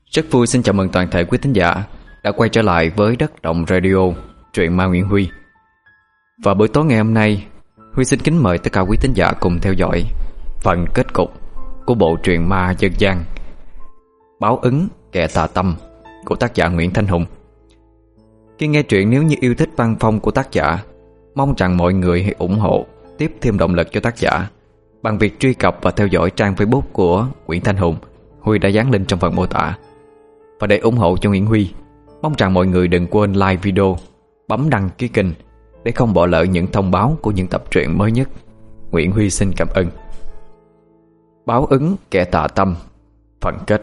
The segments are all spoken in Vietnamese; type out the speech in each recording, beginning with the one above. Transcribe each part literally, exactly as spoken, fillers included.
Rất vui xin chào mừng toàn thể quý thính giả đã quay trở lại với Đất Động Radio, truyện ma Nguyễn Huy. Và buổi tối ngày hôm nay, Huy xin kính mời tất cả quý thính giả cùng theo dõi phần kết cục của bộ truyện ma dân gian Báo Ứng Kẻ Tà Tâm của tác giả Nguyễn Thanh Hùng. Khi nghe truyện, nếu như yêu thích văn phong của tác giả, mong rằng mọi người hãy ủng hộ, tiếp thêm động lực cho tác giả bằng việc truy cập và theo dõi trang Facebook của Nguyễn Thanh Hùng. Huy đã dán link trong phần mô tả. Và để ủng hộ cho Nguyễn Huy, mong rằng mọi người đừng quên like video, bấm đăng ký kênh để không bỏ lỡ những thông báo của những tập truyện mới nhất. Nguyễn Huy xin cảm ơn. Báo Ứng Kẻ Tà Tâm, phần kết.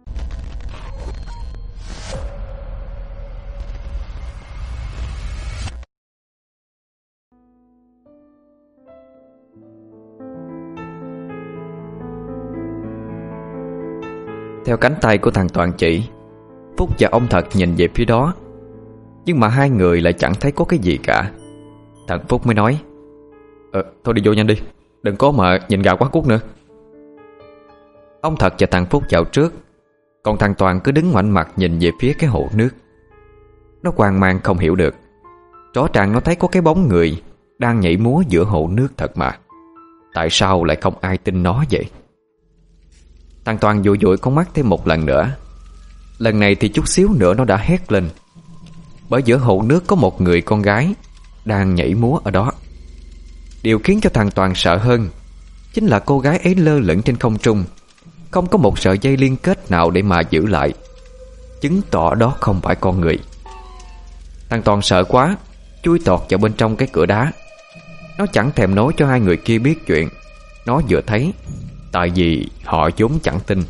Theo cánh tay của thằng Toàn chỉ, Phúc và ông Thật nhìn về phía đó, nhưng mà hai người lại chẳng thấy có cái gì cả. Thằng Phúc mới nói: Ờ, thôi đi vô nhanh đi, đừng có mà nhìn gà quá cuốc nữa. Ông Thật và thằng Phúc vào trước, còn thằng Toàn cứ đứng ngoảnh mặt nhìn về phía cái hồ nước. Nó hoang mang không hiểu được. Rõ ràng nó thấy có cái bóng người đang nhảy múa giữa hồ nước thật mà. Tại sao lại không ai tin nó vậy? Thằng Toàn dụi dụi con mắt thêm một lần nữa. Lần này thì chút xíu nữa nó đã hét lên. Bởi giữa hồ nước có một người con gái đang nhảy múa ở đó. Điều khiến cho thằng Toàn sợ hơn chính là cô gái ấy lơ lửng trên không trung, không có một sợi dây liên kết nào để mà giữ lại, chứng tỏ đó không phải con người. Thằng Toàn sợ quá, chui tọt vào bên trong cái cửa đá. Nó chẳng thèm nói cho hai người kia biết chuyện nó vừa thấy, tại vì họ vốn chẳng tin.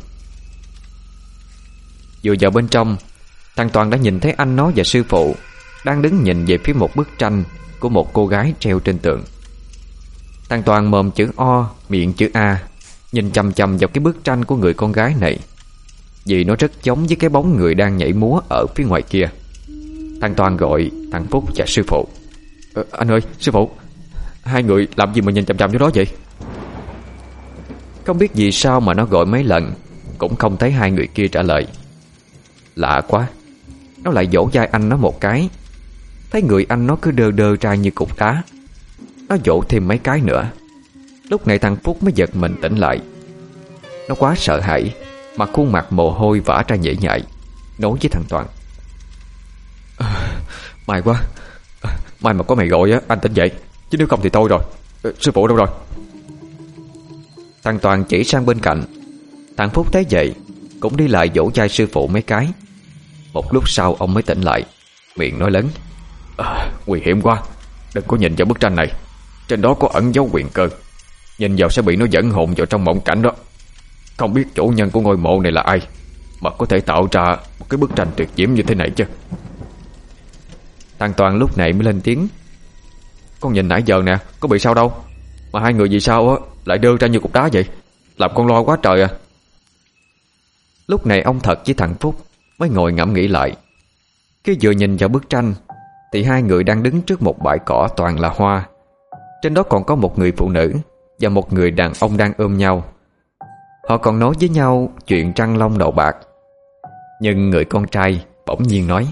Vừa vào bên trong, thằng Toàn đã nhìn thấy anh nó và sư phụ đang đứng nhìn về phía một bức tranh của một cô gái treo trên tường. Thằng Toàn mồm chữ O, miệng chữ A, nhìn chằm chằm vào cái bức tranh của người con gái này, vì nó rất giống với cái bóng người đang nhảy múa ở phía ngoài kia. Thằng Toàn gọi thằng Phúc và sư phụ: ờ, Anh ơi, sư phụ, hai người làm gì mà nhìn chằm chằm vô đó vậy? Không biết vì sao mà nó gọi mấy lần cũng không thấy hai người kia trả lời. Lạ quá. Nó lại vỗ vai anh nó một cái, thấy người anh nó cứ đơ đơ ra như cục đá. Nó vỗ thêm mấy cái nữa. Lúc này thằng Phúc mới giật mình tỉnh lại. Nó quá sợ hãi mà khuôn mặt mồ hôi vã ra nhễ nhại, nói với thằng Toàn: à, May quá, à, may mà có mày gọi á, anh tỉnh dậy, chứ nếu không thì tôi rồi. à, Sư phụ đâu rồi? Thằng Toàn chỉ sang bên cạnh. Thằng Phúc thấy vậy cũng đi lại vỗ vai sư phụ mấy cái. Một lúc sau ông mới tỉnh lại, miệng nói lớn: à, Nguy hiểm quá, đừng có nhìn vào bức tranh này. Trên đó có ẩn dấu quyền cơ. Nhìn vào sẽ bị nó dẫn hồn vào trong mộng cảnh đó. Không biết chủ nhân của ngôi mộ này là ai mà có thể tạo ra một cái bức tranh tuyệt diễm như thế này chứ. Thằng Toàn lúc này mới lên tiếng: Con nhìn nãy giờ nè, có bị sao đâu. Mà hai người vì sao á lại đưa ra như cục đá vậy? Làm con lo quá trời à. Lúc này ông Thật với thằng Phúc mới ngồi ngẫm nghĩ lại. Khi vừa nhìn vào bức tranh thì hai người đang đứng trước một bãi cỏ toàn là hoa. Trên đó còn có một người phụ nữ và một người đàn ông đang ôm nhau. Họ còn nói với nhau chuyện trăng long đầu bạc. Nhưng người con trai bỗng nhiên nói: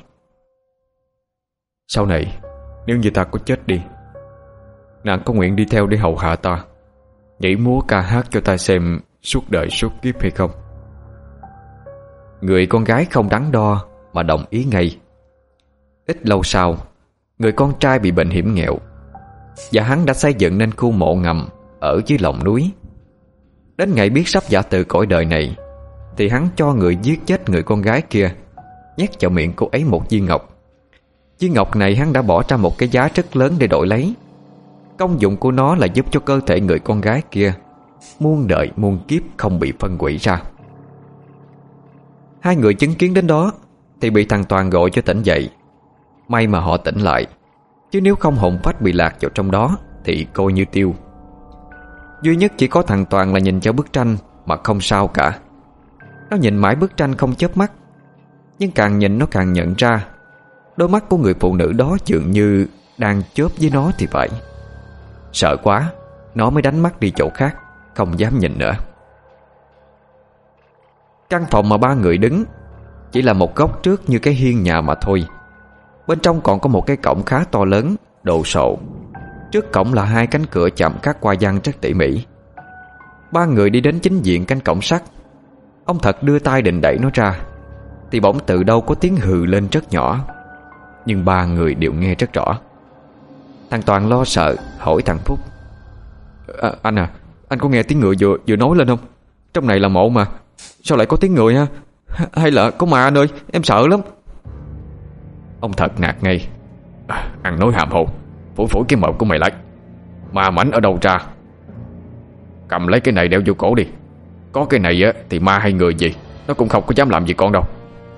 Sau này nếu như ta có chết đi, nàng có nguyện đi theo để hầu hạ ta, nhảy múa ca hát cho ta xem suốt đời suốt kiếp hay không? Người con gái không đắn đo mà đồng ý ngay. Ít lâu sau, người con trai bị bệnh hiểm nghèo, và hắn đã xây dựng nên khu mộ ngầm ở dưới lòng núi. Đến ngày biết sắp giả từ cõi đời này thì hắn cho người giết chết người con gái kia, nhét vào miệng cô ấy một viên ngọc. Viên ngọc này hắn đã bỏ ra một cái giá rất lớn để đổi lấy. Công dụng của nó là giúp cho cơ thể người con gái kia muôn đời muôn kiếp không bị phân hủy ra. Hai người chứng kiến đến đó thì bị thằng Toàn gọi cho tỉnh dậy. May mà họ tỉnh lại, chứ nếu không hồn phách bị lạc vào trong đó thì coi như tiêu. Duy nhất chỉ có thằng Toàn là nhìn vào bức tranh mà không sao cả. Nó nhìn mãi bức tranh không chớp mắt, nhưng càng nhìn nó càng nhận ra đôi mắt của người phụ nữ đó dường như đang chớp với nó thì phải. Sợ quá, nó mới đánh mắt đi chỗ khác, không dám nhìn nữa. Căn phòng mà ba người đứng chỉ là một góc trước như cái hiên nhà mà thôi. Bên trong còn có một cái cổng khá to lớn, đồ sộ. Trước cổng là hai cánh cửa chạm khắc hoa văn rất tỉ mỉ. Ba người đi đến chính diện cánh cổng sắt. Ông Thật đưa tay định đẩy nó ra, thì bỗng từ đâu có tiếng hừ lên rất nhỏ, nhưng ba người đều nghe rất rõ. Thằng Toàn lo sợ hỏi thằng Phúc: à, Anh à, anh có nghe tiếng người vừa vừa nói lên không? Trong này là mộ mà, sao lại có tiếng người ha? Hay là có ma anh ơi, em sợ lắm. Ông Thật nạt ngay: à, ăn nói hàm hồ, phủi phủi cái mồm của mày lại. Ma mảnh ở đâu ra? Cầm lấy cái này đeo vô cổ đi. Có cái này á thì ma hay người gì nó cũng không có dám làm gì con đâu.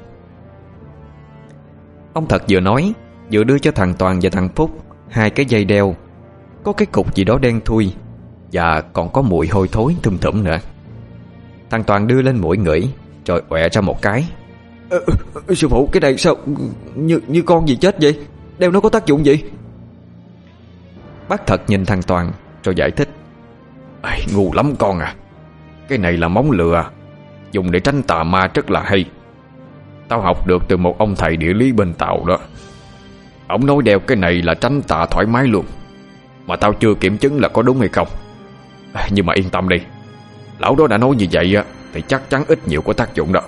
Ông Thật vừa nói vừa đưa cho thằng Toàn và thằng Phúc hai cái dây đeo, có cái cục gì đó đen thui, và còn có mùi hôi thối thum thủm nữa. Thằng Toàn đưa lên mũi ngửi, rồi ọe ra một cái. ờ, ờ, Sư phụ, cái này sao như, như con gì chết vậy? Đeo nó có tác dụng gì? Bác Thật nhìn thằng Toàn rồi giải thích: Ê, ngu lắm con à. Cái này là móng lừa, dùng để tránh tà ma rất là hay. Tao học được từ một ông thầy địa lý bên Tàu đó. Ông nói đeo cái này là tránh tà thoải mái luôn, mà tao chưa kiểm chứng là có đúng hay không. à, Nhưng mà yên tâm đi, lão đó đã nói như vậy á thì chắc chắn ít nhiều có tác dụng đó.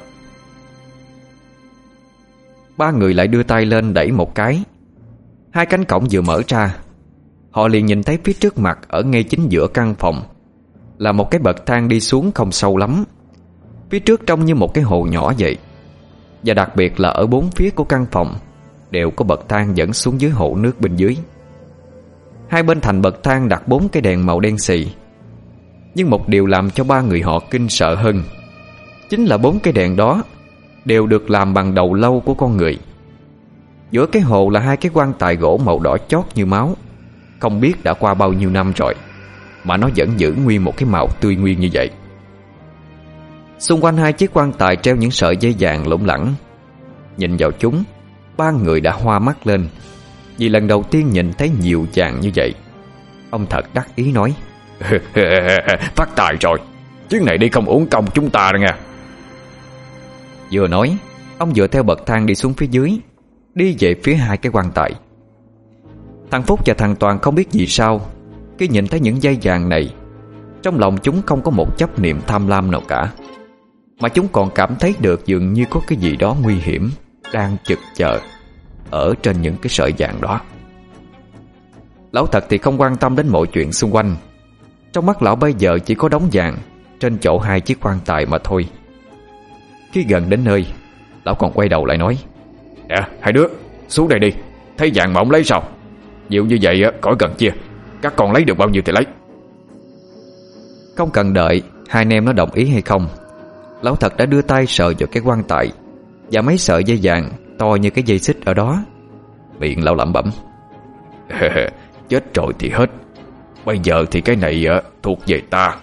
Ba người lại đưa tay lên đẩy một cái. Hai cánh cổng vừa mở ra, họ liền nhìn thấy phía trước mặt, ở ngay chính giữa căn phòng, là một cái bậc thang đi xuống không sâu lắm. Phía trước trông như một cái hồ nhỏ vậy. Và đặc biệt là ở bốn phía của căn phòng đều có bậc thang dẫn xuống dưới hồ nước bên dưới. Hai bên thành bậc thang đặt bốn cái đèn màu đen xì. Nhưng một điều làm cho ba người họ kinh sợ hơn, chính là bốn cái đèn đó đều được làm bằng đầu lâu của con người. Giữa cái hồ là hai cái quan tài gỗ màu đỏ chót như máu. Không biết đã qua bao nhiêu năm rồi mà nó vẫn giữ nguyên một cái màu tươi nguyên như vậy. Xung quanh hai chiếc quan tài treo những sợi dây vàng lủng lẳng. Nhìn vào chúng, ba người đã hoa mắt lên, vì lần đầu tiên nhìn thấy nhiều vàng như vậy. Ông Thật đắc ý nói: Phát tài rồi, chuyến này đi không uổng công chúng ta đâu nha. Vừa nói, ông vừa theo bậc thang đi xuống phía dưới, đi về phía hai cái quan tài. Thằng Phúc và thằng Toàn không biết vì sao, khi nhìn thấy những dây vàng này, trong lòng chúng không có một chấp niệm tham lam nào cả, mà chúng còn cảm thấy được dường như có cái gì đó nguy hiểm đang chực chờ ở trên những cái sợi vàng đó. Lão Thật thì không quan tâm đến mọi chuyện xung quanh. Trong mắt lão bây giờ chỉ có đống vàng trên chỗ hai chiếc quan tài mà thôi. Khi gần đến nơi, lão còn quay đầu lại nói: Nè, hai đứa, xuống đây đi. Thấy vàng mà ông lấy sao? Nhiều như vậy khỏi cần chia, các con lấy được bao nhiêu thì lấy. Không cần đợi hai anh em nó đồng ý hay không, lão Thật đã đưa tay sờ vào cái quan tài và mấy sợi dây vàng to như cái dây xích ở đó. Miệng lão lẩm bẩm: Chết rồi thì hết, bây giờ thì cái này thuộc về ta.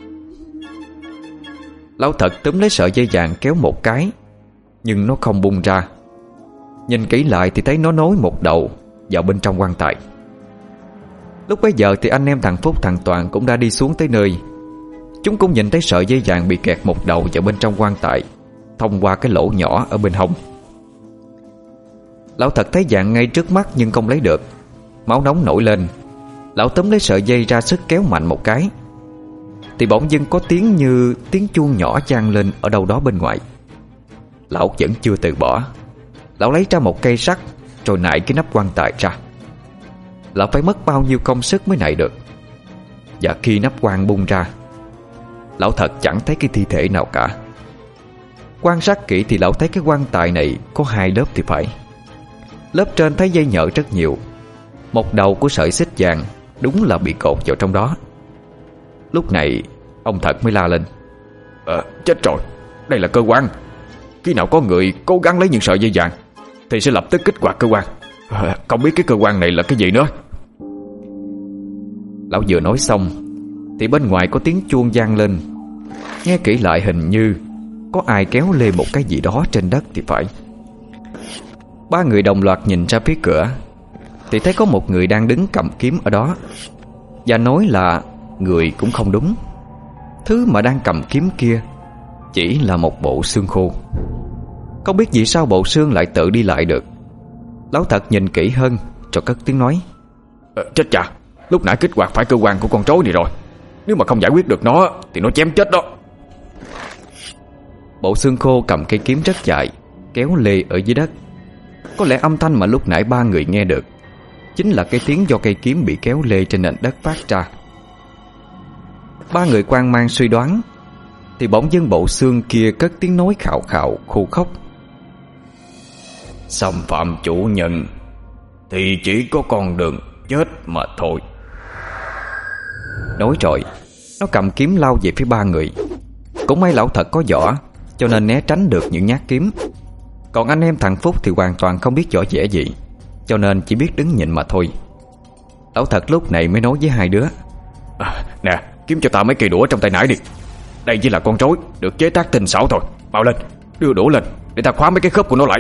Lão Thật túm lấy sợi dây vàng kéo một cái, nhưng nó không bung ra. Nhìn kỹ lại thì thấy nó nối một đầu vào bên trong quan tài. Lúc bấy giờ thì anh em thằng Phúc thằng Toàn cũng đã đi xuống tới nơi. Chúng cũng nhìn thấy sợi dây vàng bị kẹt một đầu vào bên trong quan tài, thông qua cái lỗ nhỏ ở bên hông. Lão Thật thấy vàng ngay trước mắt nhưng không lấy được. Máu nóng nổi lên. Lão túm lấy sợi dây ra sức kéo mạnh một cái, thì bỗng dưng có tiếng như tiếng chuông nhỏ vang lên ở đâu đó bên ngoài. Lão vẫn chưa từ bỏ. Lão lấy ra một cây sắt rồi nại cái nắp quan tài ra. Lão phải mất bao nhiêu công sức mới nại được. Và khi nắp quan bung ra, lão Thật chẳng thấy cái thi thể nào cả. Quan sát kỹ thì lão thấy cái quan tài này có hai lớp thì phải. Lớp trên thấy dây nhợ rất nhiều. Một đầu của sợi xích vàng đúng là bị cột vào trong đó. Lúc này ông Thật mới la lên: Ờ, chết rồi, đây là cơ quan. Khi nào có người cố gắng lấy những sợi dây vàng thì sẽ lập tức kích hoạt cơ quan. à, Không biết cái cơ quan này là cái gì nữa. Lão vừa nói xong thì bên ngoài có tiếng chuông vang lên. Nghe kỹ lại hình như có ai kéo lê một cái gì đó trên đất thì phải. Ba người đồng loạt nhìn ra phía cửa thì thấy có một người đang đứng cầm kiếm ở đó. Và nói là người cũng không đúng. Thứ mà đang cầm kiếm kia chỉ là một bộ xương khô. Không biết vì sao bộ xương lại tự đi lại được. Lão Thật nhìn kỹ hơn rồi cất tiếng nói: ờ, Chết chà, lúc nãy kích hoạt phải cơ quan của con rối này rồi. Nếu mà không giải quyết được nó thì nó chém chết đó. Bộ xương khô cầm cây kiếm rất dài, kéo lê ở dưới đất. Có lẽ âm thanh mà lúc nãy ba người nghe được chính là cái tiếng do cây kiếm bị kéo lê trên nền đất phát ra. Ba người quan mang suy đoán thì bỗng dưng bộ xương kia cất tiếng nói khạo khạo khô khóc: Xâm phạm chủ nhân thì chỉ có con đường chết mà thôi. Nói rồi, nó cầm kiếm lao về phía ba người. Cũng may Lão Thật có võ, cho nên né tránh được những nhát kiếm. Còn anh em thằng Phúc thì hoàn toàn không biết võ vẽ gì, cho nên chỉ biết đứng nhìn mà thôi. Lão Thật lúc này mới nói với hai đứa: à, Nè, kiếm cho ta mấy cây đũa trong tay nãy đi. Đây chỉ là con rối được chế tác tinh xảo thôi. Mau lên, đưa đũa lên để ta khóa mấy cái khớp của nó lại.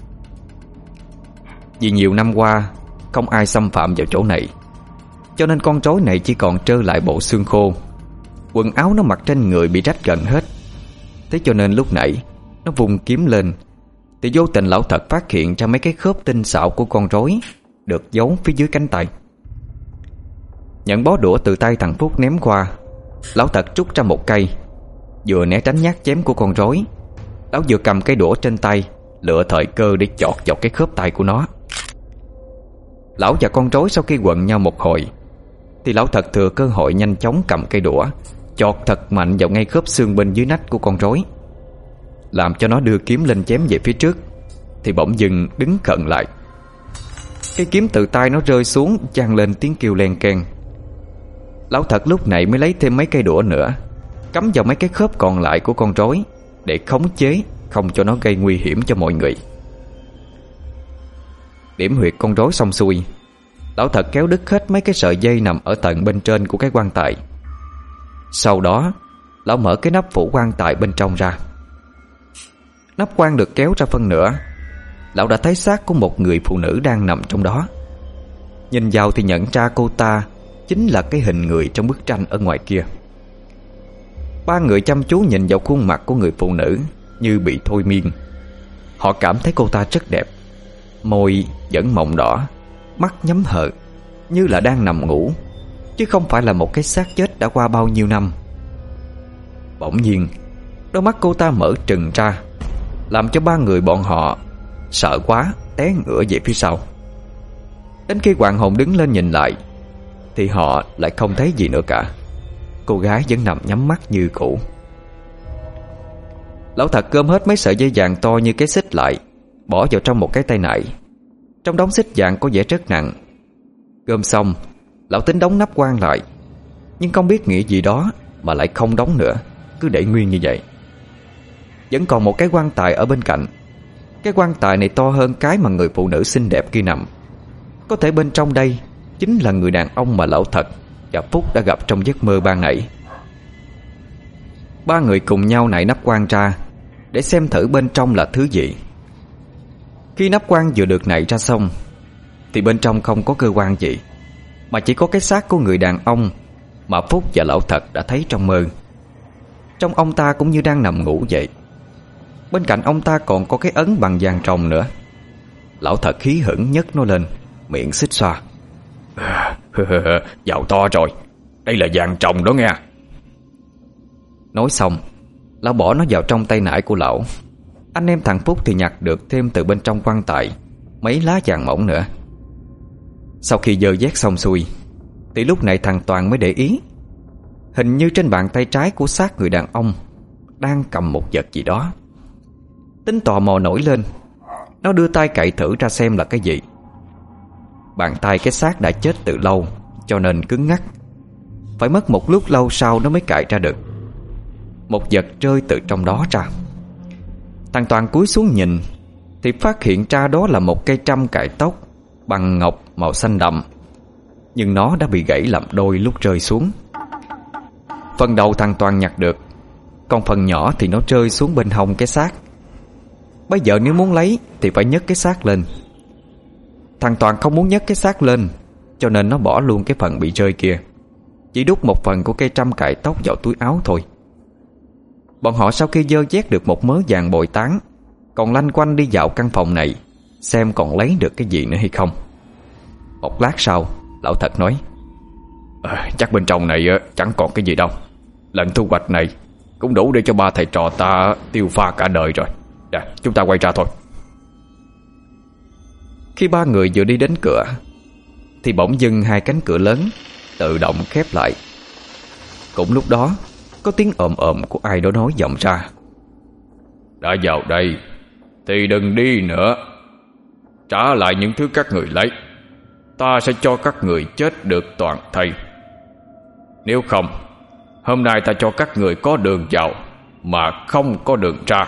Vì nhiều năm qua không ai xâm phạm vào chỗ này, cho nên con rối này chỉ còn trơ lại bộ xương khô. Quần áo nó mặc trên người bị rách gần hết. Thế cho nên lúc nãy nó vung kiếm lên thì vô tình Lão Thật phát hiện ra mấy cái khớp tinh xảo của con rối được giấu phía dưới cánh tay. Nhận bó đũa từ tay thằng Phúc ném qua, Lão Thật trút ra một cây. Vừa né tránh nhát chém của con rối, Lão vừa cầm cái đũa trên tay lựa thời cơ để chọt vào cái khớp tay của nó. Lão và con rối sau khi quần nhau một hồi thì Lão Thật thừa cơ hội nhanh chóng cầm cây đũa chọt thật mạnh vào ngay khớp xương bên dưới nách của con rối. Làm cho nó đưa kiếm lên chém về phía trước thì bỗng dưng đứng khựng lại. Cái kiếm từ tay nó rơi xuống, vang lên tiếng kêu len keng. Lão Thật lúc này mới lấy thêm mấy cây đũa nữa, cắm vào mấy cái khớp còn lại của con rối để khống chế, không cho nó gây nguy hiểm cho mọi người. Điểm huyệt con rối xong xuôi, Lão Thật kéo đứt hết mấy cái sợi dây nằm ở tận bên trên của cái quan tài. Sau đó Lão mở cái nắp phủ quan tài bên trong ra. Nắp quan được kéo ra phân nửa, Lão đã thấy xác của một người phụ nữ đang nằm trong đó. Nhìn vào thì nhận ra cô ta chính là cái hình người trong bức tranh ở ngoài kia. Ba người chăm chú nhìn vào khuôn mặt của người phụ nữ như bị thôi miên. Họ cảm thấy cô ta rất đẹp. Môi vẫn mọng đỏ, mắt nhắm hờ, như là đang nằm ngủ, chứ không phải là một cái xác chết đã qua bao nhiêu năm. Bỗng nhiên đôi mắt cô ta mở trừng ra, làm cho ba người bọn họ sợ quá té ngửa về phía sau. Đến khi hoàng hồn đứng lên nhìn lại thì họ lại không thấy gì nữa cả. Cô gái vẫn nằm nhắm mắt như cũ. Lão Thật gom hết mấy sợi dây vàng to như cái xích lại, bỏ vào trong một cái tay nải. Trong đống xích vàng có vẻ rất nặng. Gom xong, lão tính đóng nắp quan lại, nhưng không biết nghĩ gì đó mà lại không đóng nữa, cứ để nguyên như vậy. Vẫn còn một cái quan tài ở bên cạnh. Cái quan tài này to hơn cái mà người phụ nữ xinh đẹp kia nằm. Có thể bên trong đây chính là người đàn ông mà Lão Thật và Phúc đã gặp trong giấc mơ ban nãy. Ba người cùng nhau nạy nắp quan ra để xem thử bên trong là thứ gì. Khi nắp quan vừa được nạy ra xong thì bên trong không có cơ quan gì, mà chỉ có cái xác của người đàn ông mà Phúc và Lão Thật đã thấy trong mơ. Trong ông ta cũng như đang nằm ngủ vậy. Bên cạnh ông ta còn có cái ấn bằng vàng ròng nữa. Lão Thật khí hửng nhấc nó lên, miệng xích xoa: Giàu to rồi, đây là vàng ròng đó nghe. Nói xong, lão bỏ nó vào trong tay nải của lão. Anh em thằng Phúc thì nhặt được thêm từ bên trong quan tài mấy lá vàng mỏng nữa. Sau khi dơ vét xong xuôi thì lúc này thằng Toàn mới để ý, hình như trên bàn tay trái của xác người đàn ông đang cầm một vật gì đó. Tính tò mò nổi lên, nó đưa tay cạy thử ra xem là cái gì. Bàn tay cái xác đã chết từ lâu, cho nên cứng ngắc. Phải mất một lúc lâu sau nó mới cạy ra được. Một vật rơi từ trong đó ra. Thằng Toàn cúi xuống nhìn thì phát hiện ra đó là một cây trâm cài tóc bằng ngọc màu xanh đậm, nhưng nó đã bị gãy làm đôi lúc rơi xuống. Phần đầu thằng Toàn nhặt được, còn phần nhỏ thì nó rơi xuống bên hông cái xác. Bây giờ nếu muốn lấy thì phải nhấc cái xác lên. Thằng Toàn không muốn nhấc cái xác lên, cho nên nó bỏ luôn cái phần bị rơi kia, chỉ đút một phần của cây trâm cài tóc vào túi áo thôi. Bọn họ sau khi dơ vét được một mớ vàng bồi tán còn lanh quanh đi dạo căn phòng này, xem còn lấy được cái gì nữa hay không. Một lát sau, lão Thật nói: à, Chắc bên trong này chẳng còn cái gì đâu. Lần thu hoạch này cũng đủ để cho ba thầy trò ta tiêu pha cả đời rồi. Nè, chúng ta quay ra thôi. Khi ba người vừa đi đến cửa thì bỗng dưng hai cánh cửa lớn tự động khép lại. Cũng lúc đó có tiếng ồm ồm của ai đó nói vọng ra: đã vào đây thì đừng đi nữa. Trả lại những thứ các người lấy, ta sẽ cho các người chết được toàn thây. Nếu không, hôm nay ta cho các người có đường vào mà không có đường ra.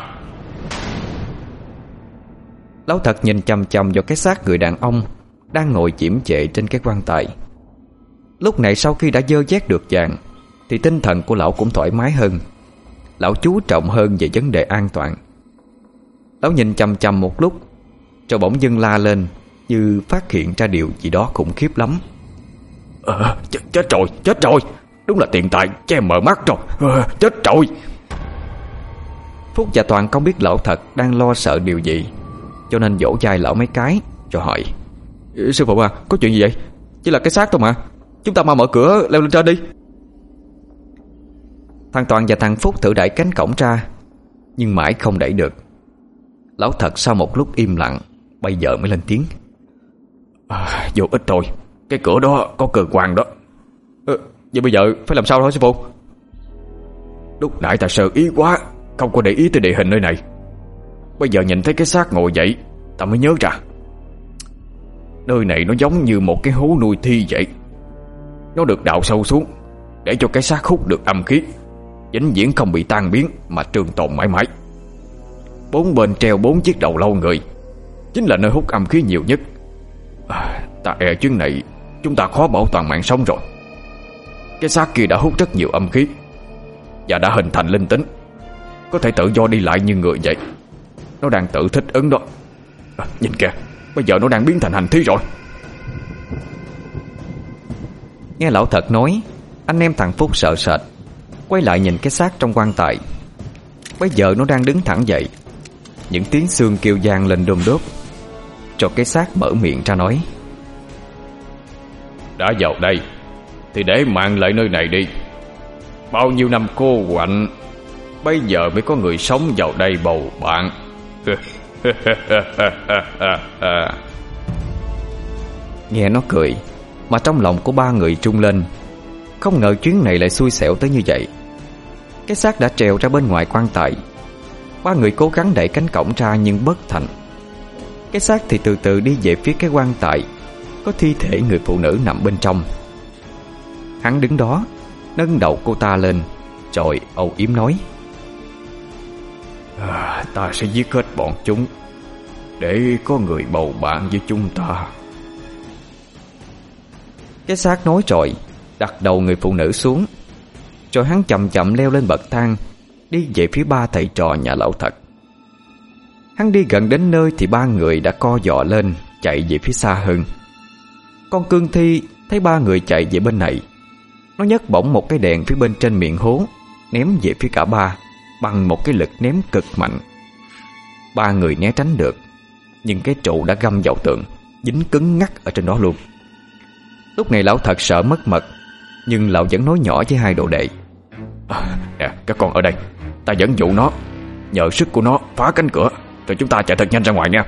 Lão Thật nhìn chằm chằm vào cái xác người đàn ông đang ngồi chiếm chệ trên cái quan tài. Lúc này sau khi đã dơ vét được vàng thì tinh thần của lão cũng thoải mái hơn. Lão chú trọng hơn về vấn đề an toàn. Lão nhìn chằm chằm một lúc rồi bỗng dưng la lên, như phát hiện ra điều gì đó khủng khiếp lắm. à, chết, chết rồi, chết rồi. Đúng là tiền tài che mờ mắt rồi. à, Chết rồi. Phúc và Toàn không biết lão Thật đang lo sợ điều gì, cho nên vỗ vai lão mấy cái rồi hỏi: sư phụ à, có chuyện gì vậy? Chỉ là cái xác thôi mà. Chúng ta mau mở cửa leo lên trên đi. Thằng Toàn và thằng Phúc thử đẩy cánh cổng ra, nhưng mãi không đẩy được. Lão Thật sau một lúc im lặng bây giờ mới lên tiếng: à, Vô ích thôi. Cái cửa đó có cơ quan đó. ừ, Vậy bây giờ phải làm sao thôi sư phụ? Lúc nãy ta sơ ý quá, không có để ý tới địa hình nơi này. Bây giờ nhìn thấy cái xác ngồi dậy, ta mới nhớ ra nơi này nó giống như một cái hố nuôi thi vậy. Nó được đào sâu xuống để cho cái xác hút được âm khí, vĩnh viễn không bị tan biến mà trường tồn mãi mãi. Bốn bên treo bốn chiếc đầu lâu người, chính là nơi hút âm khí nhiều nhất. à, Ta e chuyến này chúng ta khó bảo toàn mạng sống rồi. Cái xác kia đã hút rất nhiều âm khí và đã hình thành linh tính, có thể tự do đi lại như người vậy. Nó đang tự thích ứng đó. à, Nhìn kìa, bây giờ nó đang biến thành hành thí rồi. Nghe lão Thật nói, anh em thằng Phúc sợ sệt quay lại nhìn cái xác trong quan tài. Bây giờ nó đang đứng thẳng dậy, những tiếng xương kêu vang lên đôm đốp. Rồi cái xác mở miệng ra nói: đã vào đây thì để mạng lại nơi này đi. Bao nhiêu năm cô quạnh, bây giờ mới có người sống vào đây bầu bạn. Nghe nó cười mà trong lòng của ba người trung lên. Không ngờ chuyến này lại xui xẻo tới như vậy. Cái xác đã trèo ra bên ngoài quan tài. Ba người cố gắng đẩy cánh cổng ra nhưng bất thành. Cái xác thì từ từ đi về phía cái quan tài có thi thể người phụ nữ nằm bên trong. Hắn đứng đó nâng đầu cô ta lên rồi âu yếm nói: à, Ta sẽ giết hết bọn chúng để có người bầu bạn với chúng ta. Cái xác nói rồi đặt đầu người phụ nữ xuống. Rồi hắn chậm chậm leo lên bậc thang, đi về phía ba thầy trò nhà lão Thật. Hắn đi gần đến nơi thì ba người đã co giò lên chạy về phía xa hơn. Con cương thi thấy ba người chạy về bên này, nó nhấc bổng một cái đèn phía bên trên miệng hố, ném về phía cả ba bằng một cái lực ném cực mạnh. Ba người né tránh được, nhưng cái trụ đã găm vào tường, dính cứng ngắc ở trên đó luôn. Lúc này lão Thật sợ mất mật, nhưng lão vẫn nói nhỏ với hai đồ đệ: à, Nè, các con ở đây, ta dẫn dụ nó, nhờ sức của nó phá cánh cửa, rồi chúng ta chạy thật nhanh ra ngoài nha.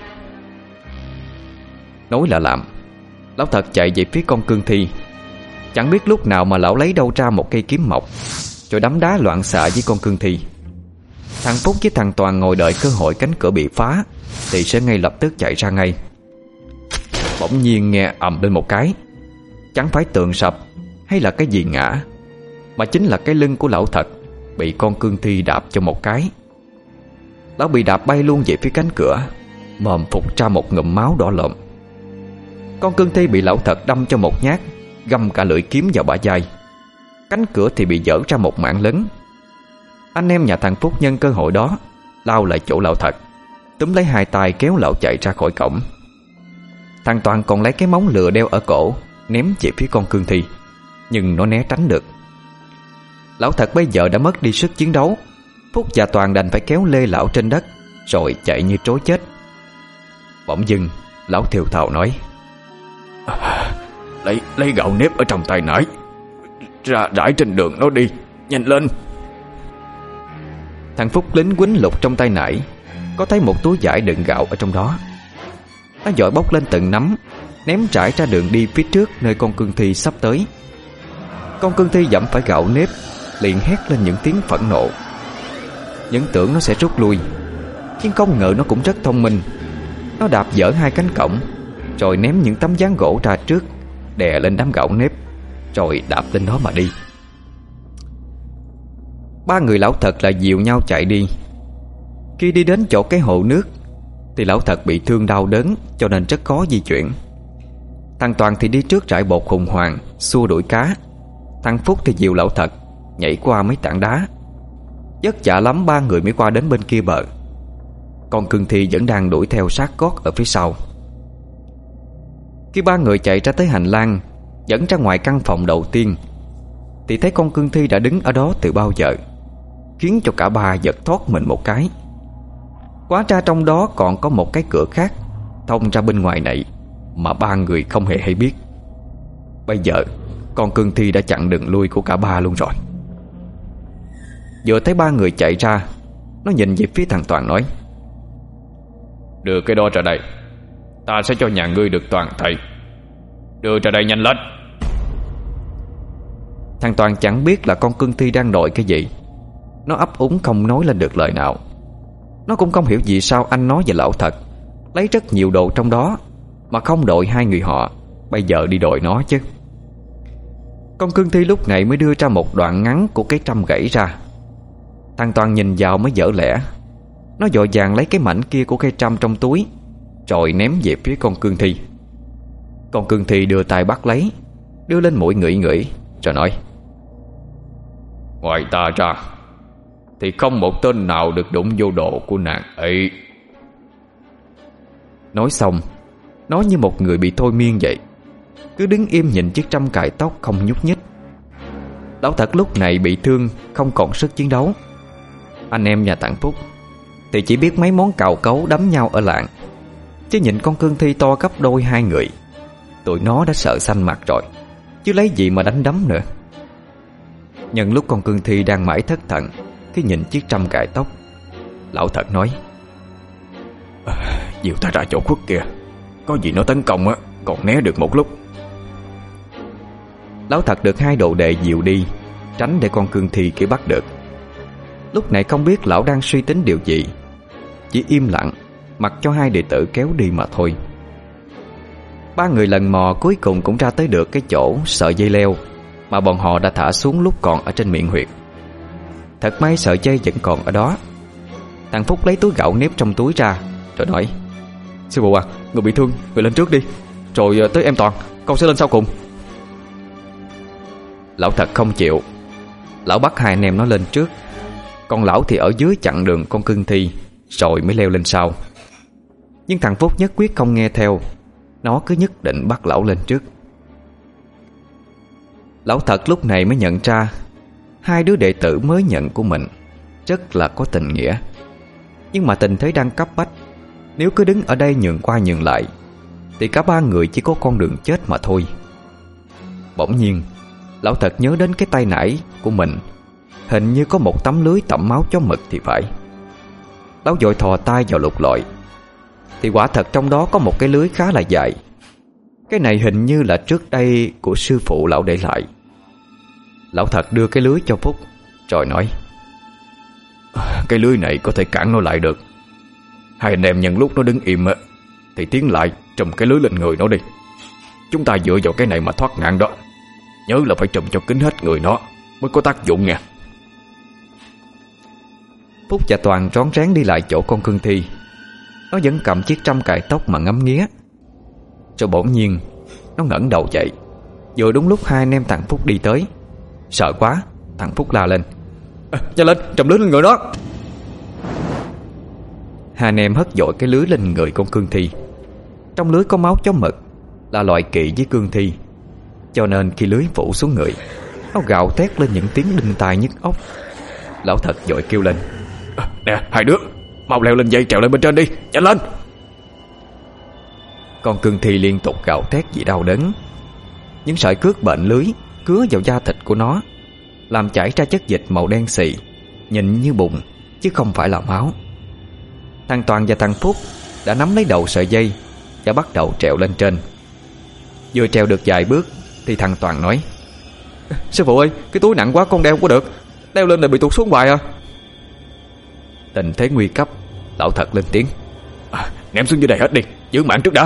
Nói là làm. Lão Thật chạy về phía con cương thi. Chẳng biết lúc nào mà lão lấy đâu ra một cây kiếm mộc, rồi đấm đá loạn xạ với con cương thi. Thằng Phúc với thằng Toàn ngồi đợi cơ hội cánh cửa bị phá thì sẽ ngay lập tức chạy ra ngay. Bỗng nhiên nghe ầm lên một cái. Chẳng phải tường sập hay là cái gì ngã, mà chính là cái lưng của lão Thật bị con cương thi đạp cho một cái. Lão bị đạp bay luôn về phía cánh cửa, mồm phụt ra một ngụm máu đỏ lộm. Con cương thi bị lão Thật đâm cho một nhát, găm cả lưỡi kiếm vào bả vai. Cánh cửa thì bị dở ra một mảng lớn. Anh em nhà thằng Phúc nhân cơ hội đó lao lại chỗ lão Thật, túm lấy hai tay kéo lão chạy ra khỏi cổng. Thằng Toàn còn lấy cái móng lừa đeo ở cổ ném về phía con cương thi, nhưng nó né tránh được. Lão Thật bây giờ đã mất đi sức chiến đấu. Phúc và Toàn đành phải kéo lê lão trên đất, rồi chạy như trối chết. Bỗng dưng lão thiều thào nói: à, Lấy lấy gạo nếp ở trong tay nải ra rải trên đường nó đi, nhanh lên. Thằng Phúc lính quýnh lục trong tay nải, có thấy một túi vải đựng gạo ở trong đó. Nó vội bóc lên từng nắm, ném trải ra đường đi phía trước nơi con cương thi sắp tới. Con cương thi dẫm phải gạo nếp, liền hét lên những tiếng phẫn nộ. Những tưởng nó sẽ rút lui, nhưng không ngờ nó cũng rất thông minh. Nó đạp dở hai cánh cổng, rồi ném những tấm ván gỗ ra trước, đè lên đám gạo nếp, rồi đạp lên nó mà đi. Ba người lão Thật là dìu nhau chạy đi. Khi đi đến chỗ cái hồ nước thì lão Thật bị thương đau đớn, cho nên rất khó di chuyển. Thằng Toàn thì đi trước trại bột hùng hoàng xua đuổi cá. Thằng Phúc thì dìu lão Thật nhảy qua mấy tảng đá. Vất vả lắm ba người mới qua đến bên kia bờ. Con cương thi vẫn đang đuổi theo sát gót ở phía sau. Khi ba người chạy ra tới hành lang dẫn ra ngoài căn phòng đầu tiên thì thấy con cương thi đã đứng ở đó từ bao giờ, khiến cho cả ba giật thoát mình một cái. Hóa ra trong đó còn có một cái cửa khác thông ra bên ngoài này mà ba người không hề hay biết. Bây giờ con cương thi đã chặn đường lui của cả ba luôn rồi. Vừa thấy ba người chạy ra, nó nhìn về phía thằng Toàn nói: Đưa cái đó ra đây, ta sẽ cho nhà ngươi được toàn thây. Đưa ra đây nhanh lên. Thằng Toàn chẳng biết là con cương thi đang đòi cái gì. Nó ấp úng không nói lên được lời nào. Nó cũng không hiểu vì sao anh nói về lão Thật lấy rất nhiều đồ trong đó mà không đội hai người họ bây giờ đi đội nó chứ. Con cương thi lúc này mới đưa ra một đoạn ngắn của cái trăm gãy ra. Thằng Toàn nhìn vào mới dở lẽ. Nó vội vàng lấy cái mảnh kia của cây trăm trong túi, rồi ném về phía con cương thi. Con cương thi đưa tay bắt lấy, đưa lên mũi ngửi ngửi, rồi nói: Ngoài ta ra thì không một tên nào được đụng vô đồ của nàng ấy. Nói xong, nó như một người bị thôi miên vậy, cứ đứng im nhìn chiếc trăm cài tóc không nhúc nhích. Lão Thật lúc này bị thương, không còn sức chiến đấu. Anh em nhà thằng Phúc thì chỉ biết mấy món cào cấu đấm nhau ở làng, chứ nhìn con cương thi to gấp đôi hai người, tụi nó đã sợ xanh mặt rồi, chứ lấy gì mà đánh đấm nữa. Nhân lúc con cương thi đang mãi thất thần khi nhìn chiếc trăm cài tóc, lão Thật nói: à, Dìu ta ra chỗ khuất kìa, có gì nó tấn công á, còn né được một lúc. Lão Thật được hai đồ đệ dìu đi, tránh để con cương thi kia bắt được. Lúc này không biết lão đang suy tính điều gì, chỉ im lặng mặc cho hai đệ tử kéo đi mà thôi. Ba người lần mò cuối cùng cũng ra tới được cái chỗ sợi dây leo mà bọn họ đã thả xuống lúc còn ở trên miệng huyệt. Thật may sợi dây vẫn còn ở đó. Thằng Phúc lấy túi gạo nếp trong túi ra, rồi nói: Sư phụ à, người bị thương, người lên trước đi, rồi tới em Toàn, con sẽ lên sau cùng. Lão Thật không chịu. Lão bắt hai anh em nó lên trước, còn lão thì ở dưới chặn đường con cương thi, rồi mới leo lên sau. Nhưng thằng Phúc nhất quyết không nghe theo. Nó cứ nhất định bắt lão lên trước. Lão Thật lúc này mới nhận ra hai đứa đệ tử mới nhận của mình rất là có tình nghĩa. Nhưng mà tình thế đang cấp bách, nếu cứ đứng ở đây nhường qua nhường lại thì cả ba người chỉ có con đường chết mà thôi. Bỗng nhiên lão Thật nhớ đến cái tay nải của mình, hình như có một tấm lưới tẩm máu chó mực thì phải. Lão vội thò tay vào lục lọi, thì quả thật trong đó có một cái lưới khá là dài. Cái này hình như là trước đây của sư phụ lão để lại. Lão Thật đưa cái lưới cho Phúc, rồi nói: Cái lưới này có thể cản nó lại được. Hai anh em nhân lúc nó đứng im thì tiến lại trùm cái lưới lên người nó đi. Chúng ta dựa vào cái này mà thoát nạn đó. Nhớ là phải trùm cho kín hết người nó mới có tác dụng nha. Phúc và Toàn rón rén đi lại chỗ con cương thi. Nó vẫn cầm chiếc trăm cài tóc mà ngắm nghía. Rồi bỗng nhiên nó ngẩng đầu dậy, vừa đúng lúc hai anh em thằng Phúc đi tới. Sợ quá, thằng Phúc la lên: à, Nhanh lên, trùm lưới lên người đó. Hai anh em hất dội cái lưới lên người con cương thi. Trong lưới có máu chó mực, là loại kỵ với cương thi, cho nên khi lưới phủ xuống người, nó gào thét lên những tiếng đinh tai nhức óc. Lão Thật vội kêu lên: à, Nè hai đứa, Mau leo lên dây trèo lên bên trên đi, nhanh lên. Con cương thi liên tục gào thét vì đau đớn. Những sợi cước bệnh lưới cứa vào da thịt của nó, làm chảy ra chất dịch màu đen xì, nhìn như bùn chứ không phải là máu. Thằng Toàn và thằng Phúc đã nắm lấy đầu sợi dây và bắt đầu trèo lên trên. Vừa trèo được vài bước thì thằng Toàn nói: Sư phụ ơi, cái túi nặng quá con đeo không có được, đeo lên là bị tụt xuống hoài à. Tình thế nguy cấp, Lão Thật lên tiếng: à, Ném xuống dưới đây hết đi, giữ mạng trước đã.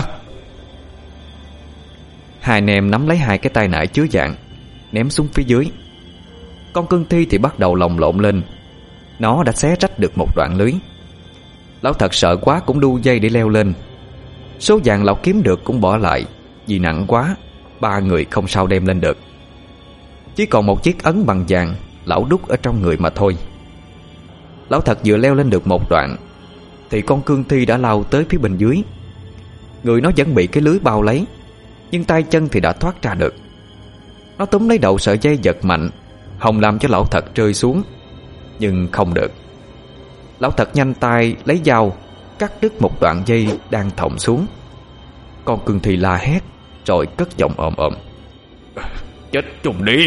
Hai anh em nắm lấy hai cái tay nải chứa vàng, ném xuống phía dưới. Con cương thi thì bắt đầu lồng lộn lên. Nó đã xé rách được một đoạn lưới. Lão Thật sợ quá cũng đu dây để leo lên. Số vàng lão kiếm được cũng bỏ lại, vì nặng quá, ba người không sao đem lên được. Chỉ còn một chiếc ấn bằng vàng lão đút ở trong người mà thôi. Lão Thật vừa leo lên được một đoạn thì con cương thi đã lao tới phía bên dưới. Người nó vẫn bị cái lưới bao lấy, nhưng tay chân thì đã thoát ra được. Nó túm lấy đầu sợi dây giật mạnh, hòng làm cho Lão Thật rơi xuống, nhưng không được. Lão Thật nhanh tay lấy dao cắt đứt một đoạn dây đang thòng xuống. Con cương thi la hét rồi cất giọng ồm ồm: Chết trùng đi.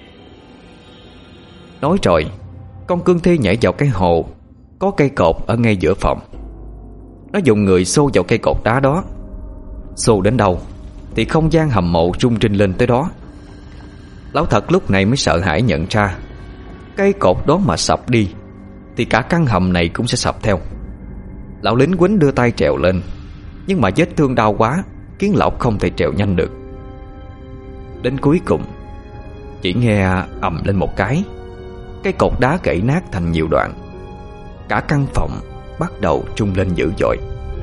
Nói rồi, con cương thi nhảy vào cái hồ có cây cột ở ngay giữa phòng. Nó dùng người xô vào cây cột đá đó. Xô đến đâu thì không gian hầm mộ rung rinh lên tới đó. Lão Thật lúc này mới sợ hãi nhận ra, cây cột đó mà sập đi thì cả căn hầm này cũng sẽ sập theo. Lão lính quýnh đưa tay trèo lên, nhưng mà vết thương đau quá khiến lão không thể trèo nhanh được. Đến cuối cùng, chỉ nghe ầm lên một cái, cây cột đá gãy nát thành nhiều đoạn. Cả căn phòng bắt đầu rung lên dữ dội.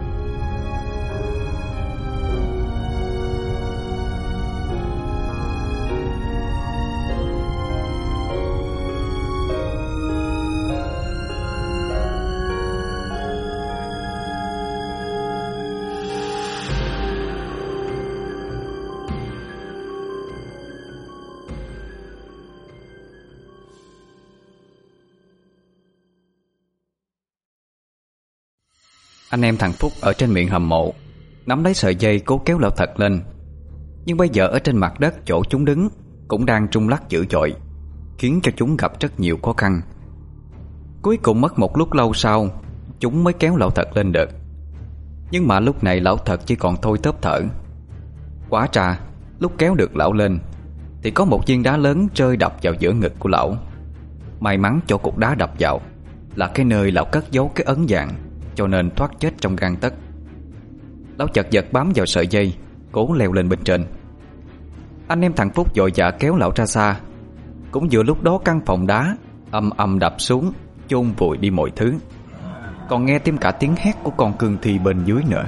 Anh em thằng Phúc ở trên miệng hầm mộ nắm lấy sợi dây cố kéo Lão Thật lên. Nhưng bây giờ ở trên mặt đất chỗ chúng đứng cũng đang rung lắc dữ dội, khiến cho chúng gặp rất nhiều khó khăn. Cuối cùng mất một lúc lâu sau, chúng mới kéo Lão Thật lên được. Nhưng mà lúc này Lão Thật chỉ còn thôi thóp thở. Quá ra lúc kéo được lão lên thì có một viên đá lớn rơi đập vào giữa ngực của lão. May mắn chỗ cục đá đập vào là cái nơi lão cất giấu cái ấn vàng, cho nên thoát chết trong gang tấc. Lão chật vật bám vào sợi dây, cố leo lên bên trên. Anh em thằng Phúc vội vã kéo lão ra xa. Cũng vừa lúc đó căn phòng đá ầm ầm đập xuống, chôn vùi đi mọi thứ. Còn nghe thêm cả tiếng hét của con cương thi bên dưới nữa.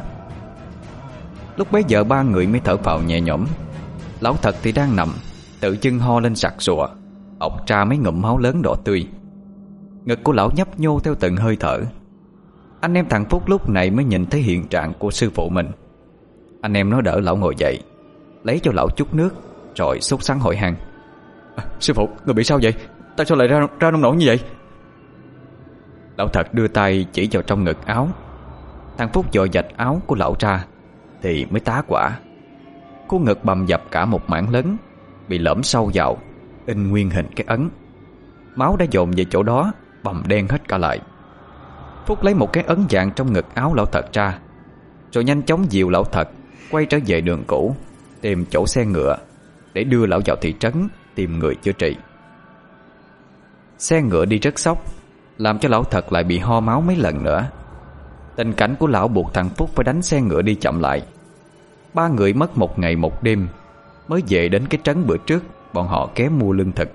Lúc bấy giờ ba người mới thở phào nhẹ nhõm. Lão Thật thì đang nằm, tự dưng ho lên sặc sụa, ọc ra mấy ngụm máu lớn đỏ tươi. Ngực của lão nhấp nhô theo từng hơi thở. Anh em thằng Phúc lúc này mới nhìn thấy hiện trạng của sư phụ mình. Anh em nó đỡ lão ngồi dậy, lấy cho lão chút nước, rồi sốt sắng hỏi han: à, Sư phụ, người bị sao vậy? Tại sao lại ra, ra nông nổi như vậy? Lão Thật đưa tay chỉ vào trong ngực áo. Thằng Phúc dội vạch áo của lão ra thì mới tá quả. Khuôn ngực bầm dập cả một mảng lớn, bị lõm sâu vào, in nguyên hình cái ấn. Máu đã dồn về chỗ đó, bầm đen hết cả lại. Phúc lấy một cái ấn vàng trong ngực áo Lão Thật ra, rồi nhanh chóng dìu Lão Thật quay trở về đường cũ, tìm chỗ xe ngựa để đưa lão vào thị trấn tìm người chữa trị. Xe ngựa đi rất xốc, làm cho Lão Thật lại bị ho máu mấy lần nữa. Tình cảnh của lão buộc thằng Phúc phải đánh xe ngựa đi chậm lại. Ba người mất một ngày một đêm mới về đến cái trấn bữa trước bọn họ kém mua lương thực.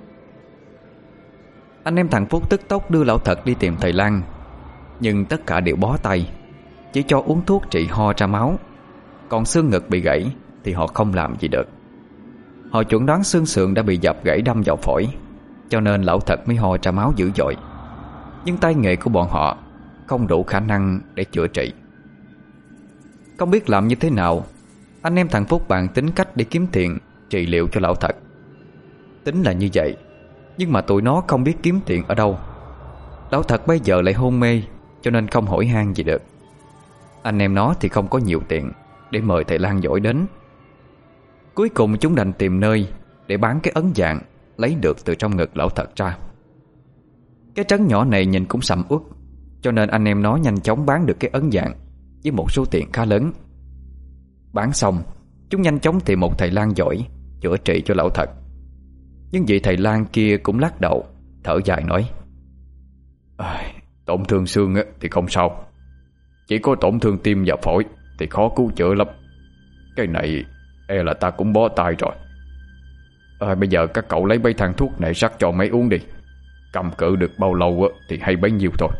Anh em thằng Phúc tức tốc đưa Lão Thật đi tìm thầy Lan, nhưng tất cả đều bó tay, chỉ cho uống thuốc trị ho ra máu. Còn xương ngực bị gãy thì họ không làm gì được. Họ chuẩn đoán xương sườn đã bị dập gãy đâm vào phổi, cho nên Lão Thật mới ho ra máu dữ dội. Nhưng tay nghề của bọn họ không đủ khả năng để chữa trị. Không biết làm như thế nào, anh em thằng Phúc bàn tính cách để kiếm tiền trị liệu cho Lão Thật. Tính là như vậy, nhưng mà tụi nó không biết kiếm tiền ở đâu. Lão Thật bây giờ lại hôn mê, cho nên không hỏi han gì được. Anh em nó thì không có nhiều tiền để mời thầy lang giỏi đến. Cuối cùng chúng đành tìm nơi để bán cái ấn dạng lấy được từ trong ngực lão Thật ra. Cái trấn nhỏ này nhìn cũng sầm uất, cho nên anh em nó nhanh chóng bán được cái ấn dạng với một số tiền khá lớn. Bán xong, chúng nhanh chóng tìm một thầy lang giỏi chữa trị cho lão Thật. Nhưng vị thầy lang kia cũng lắc đầu, thở dài nói: à, tổn thương xương thì không sao, chỉ có tổn thương tim và phổi thì khó cứu chữa lắm. Cái này e là ta cũng bó tay rồi. à, Bây giờ các cậu lấy mấy thang thuốc này sắc cho mấy uống đi. Cầm cự được bao lâu thì hay bấy nhiêu thôi.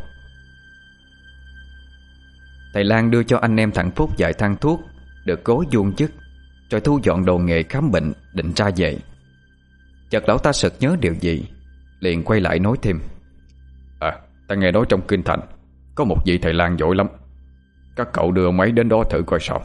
Thầy lang đưa cho anh em thằng Phúc vài thang thuốc, được gối vuông chức, rồi thu dọn đồ nghề khám bệnh định ra về. Chợt lão ta sực nhớ điều gì, liền quay lại nói thêm: À, ta nghe nói trong kinh thành có một vị thầy lang giỏi lắm, các cậu đưa mấy đến đó thử coi sao.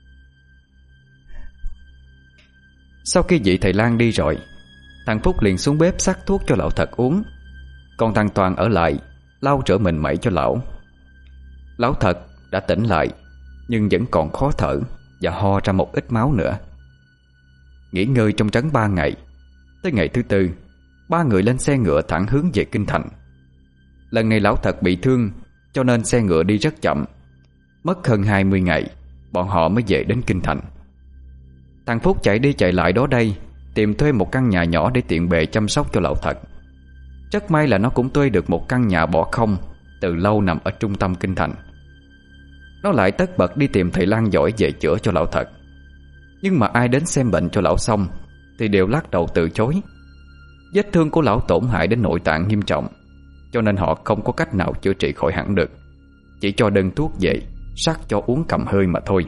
Sau khi vị thầy lang đi rồi, thằng Phúc liền xuống bếp sắc thuốc cho lão Thật uống, còn thằng Toàn ở lại lau rửa mình mẩy cho lão. Lão Thật đã tỉnh lại, nhưng vẫn còn khó thở và ho ra một ít máu nữa. Nghỉ ngơi trong trấn ba ngày, tới ngày thứ tư, ba người lên xe ngựa thẳng hướng về kinh thành. Lần này lão Thật bị thương, cho nên xe ngựa đi rất chậm. Mất hơn hai mươi ngày, bọn họ mới về đến kinh thành. Thằng Phúc chạy đi chạy lại đó đây, tìm thuê một căn nhà nhỏ để tiện bề chăm sóc cho lão Thật. Rất may là nó cũng thuê được một căn nhà bỏ không từ lâu nằm ở trung tâm kinh thành. Nó lại tất bật đi tìm thầy lang giỏi về chữa cho lão Thật. Nhưng mà ai đến xem bệnh cho lão xong thì đều lắc đầu từ chối. Vết thương của lão tổn hại đến nội tạng nghiêm trọng, cho nên họ không có cách nào chữa trị khỏi hẳn được, chỉ cho đơn thuốc về sắc cho uống cầm hơi mà thôi.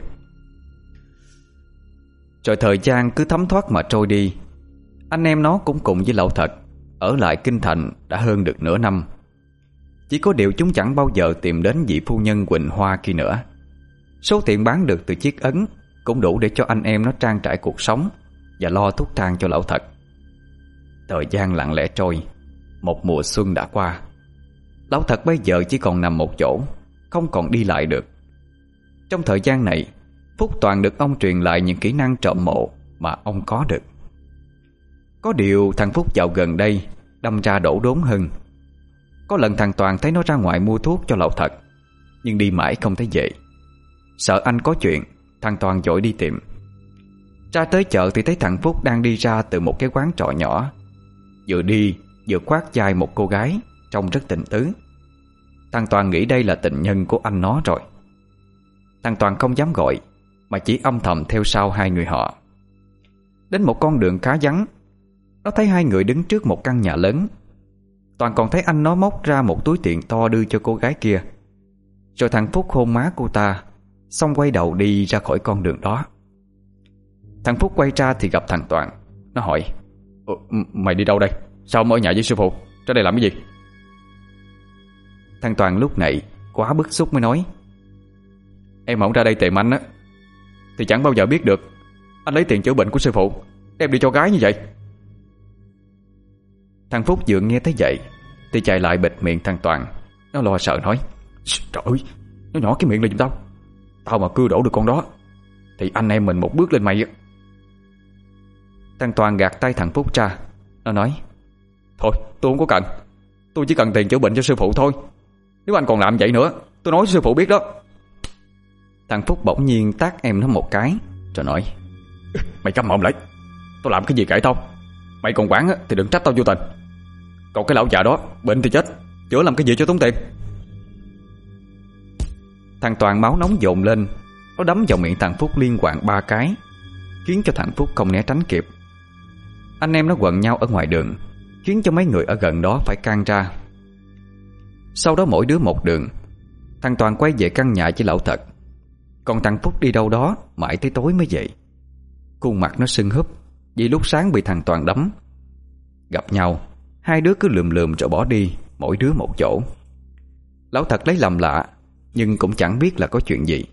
Rồi thời gian cứ thấm thoát mà trôi đi. Anh em nó cũng cùng với lão Thật ở lại kinh thành đã hơn được nửa năm. Chỉ có điều chúng chẳng bao giờ tìm đến vị phu nhân Quỳnh Hoa kia nữa. Số tiền bán được từ chiếc ấn cũng đủ để cho anh em nó trang trải cuộc sống và lo thuốc thang cho lão Thật. Thời gian lặng lẽ trôi. Một mùa xuân đã qua. Lão Thật bây giờ chỉ còn nằm một chỗ, không còn đi lại được. Trong thời gian này, Phúc Toàn được ông truyền lại những kỹ năng trộm mộ mà ông có được. Có điều thằng Phúc dạo gần đây đâm ra đổ đốn hơn. Có lần thằng Toàn thấy nó ra ngoài mua thuốc cho lão Thật, nhưng đi mãi không thấy về. Sợ anh có chuyện, thằng Toàn vội đi tìm. Ra tới chợ thì thấy thằng Phúc đang đi ra từ một cái quán trọ nhỏ. Vừa đi vừa khoác vai một cô gái trông rất tình tứ. Thằng Toàn nghĩ đây là tình nhân của anh nó rồi. Thằng Toàn không dám gọi, mà chỉ âm thầm theo sau hai người họ. Đến một con đường khá vắng, nó thấy hai người đứng trước một căn nhà lớn. Toàn còn thấy anh nó móc ra một túi tiền to đưa cho cô gái kia. Rồi thằng Phúc hôn má cô ta, xong quay đầu đi ra khỏi con đường đó. Thằng Phúc quay ra thì gặp thằng Toàn. Nó hỏi: Ờ, mày đi đâu đây? Sao không ở nhà với sư phụ? Ra đây làm cái gì? Thằng Toàn lúc này quá bức xúc mới nói: Em không ra đây tìm anh á thì chẳng bao giờ biết được anh lấy tiền chữa bệnh của sư phụ đem đi cho gái như vậy. Thằng Phúc vừa nghe thấy vậy thì chạy lại bịt miệng thằng Toàn. Nó lo sợ nói: Trời ơi, nó nhỏ cái miệng lên giùm tao. Tao mà cưa đổ được con đó thì anh em mình một bước lên mây á. Thằng Toàn gạt tay thằng Phúc ra. Nó nói: Thôi tôi không có cần, tôi chỉ cần tiền chữa bệnh cho sư phụ thôi. Nếu anh còn làm vậy nữa, tôi nói sư phụ biết đó. Thằng Phúc bỗng nhiên tát em nó một cái, rồi nói: Mày câm mồm lại, tôi làm cái gì kệ tao. Mày còn quản thì đừng trách tao vô tình. Còn cái lão già đó bệnh thì chết, chữa làm cái gì cho tốn tiền. Thằng Toàn máu nóng dồn lên. Nó đấm vào miệng thằng Phúc liên hoàn ba cái, khiến cho thằng Phúc không né tránh kịp. Anh em nó quần nhau ở ngoài đường, khiến cho mấy người ở gần đó phải can ra. Sau đó mỗi đứa một đường. Thằng Toàn quay về căn nhà với lão Thật, còn thằng Phúc đi đâu đó mãi tới tối mới về. Khuôn mặt nó sưng húp vì lúc sáng bị thằng Toàn đấm. Gặp nhau, hai đứa cứ lườm lườm rồi bỏ đi, mỗi đứa một chỗ. Lão Thật lấy làm lạ, nhưng cũng chẳng biết là có chuyện gì.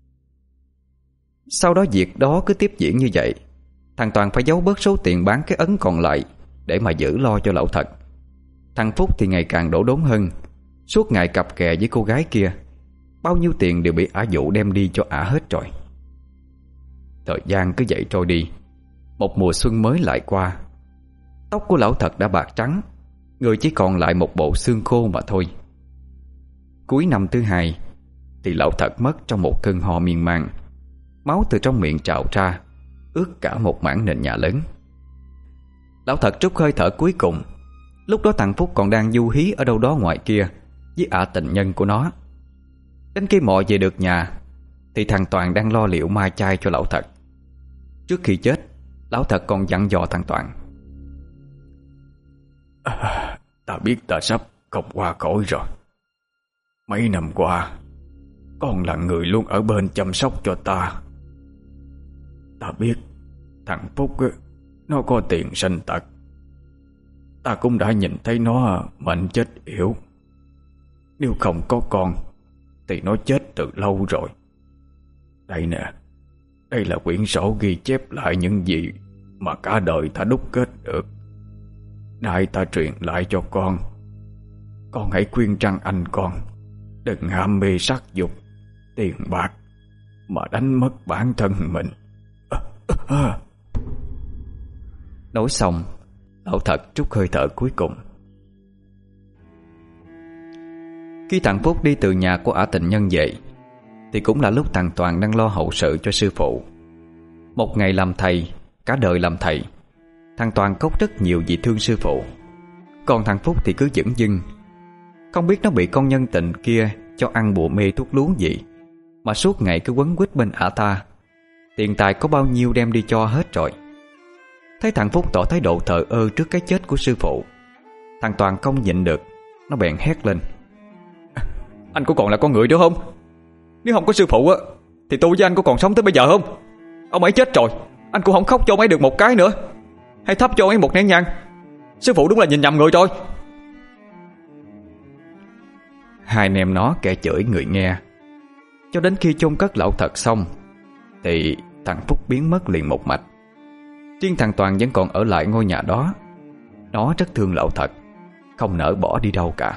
Sau đó việc đó cứ tiếp diễn như vậy. Thằng Toàn phải giấu bớt số tiền bán cái ấn còn lại để mà giữ lo cho lão Thật. Thằng Phúc thì ngày càng đổ đốn hơn, Suốt ngày cặp kè với cô gái kia, bao nhiêu tiền đều bị ả dụ đem đi cho ả hết rồi. Thời gian cứ vậy trôi đi. Một mùa xuân mới lại qua. Tóc của lão Thật đã bạc trắng, người chỉ còn lại một bộ xương khô mà thôi. Cuối năm thứ hai thì lão Thật mất trong một cơn ho miên man. Máu từ trong miệng trào ra, ướt cả một mảng nền nhà lớn. Lão Thật trút hơi thở cuối cùng. Lúc đó thằng Phúc còn đang du hí ở đâu đó ngoài kia với ả tình nhân của nó. Đến khi mò về được nhà thì thằng Toàn đang lo liệu mai chay cho lão Thật. Trước khi chết, lão Thật còn dặn dò thằng Toàn: à, ta biết ta sắp không qua cõi rồi. Mấy năm qua con là người luôn ở bên chăm sóc cho ta. Ta biết thằng Phúc á, nó có tiền sanh tật. Ta cũng đã nhìn thấy nó mệnh chết yểu. Nếu không có con thì nó chết từ lâu rồi. Đây nè, đây là quyển sổ ghi chép lại những gì mà cả đời ta đúc kết được. Nay ta truyền lại cho con. Con hãy khuyên răn anh con đừng ham mê sắc dục, tiền bạc mà đánh mất bản thân mình. à, à, à. Nói xong, lão Thật trút hơi thở cuối cùng. Khi thằng Phúc đi từ nhà của ả tình nhân về thì cũng là lúc thằng Toàn đang lo hậu sự cho sư phụ. Một ngày làm thầy, cả đời làm thầy. Thằng Toàn cốc rất nhiều vì thương sư phụ. Còn thằng Phúc thì cứ dửng dưng. Không biết nó bị con nhân tình kia cho ăn bùa mê thuốc lú gì mà suốt ngày cứ quấn quýt bên ả ta. Tiền tài có bao nhiêu đem đi cho hết rồi. Thấy thằng Phúc tỏ thái độ thờ ơ trước cái chết của sư phụ, thằng Toàn không nhịn được. Nó bèn hét lên: Anh có còn là con người nữa không? Nếu không có sư phụ á thì tôi với anh có còn sống tới bây giờ không? Ông ấy chết rồi, anh cũng không khóc cho ông ấy được một cái nữa, hay thắp cho ông ấy một nén nhang. Sư phụ đúng là nhìn nhầm người rồi. Hai anh em nó kẻ chửi người nghe. Cho đến khi chôn cất lão Thật xong thì thằng Phúc biến mất liền một mạch. Riêng thằng Toàn vẫn còn ở lại ngôi nhà đó. Nó rất thương lão Thật, không nỡ bỏ đi đâu cả.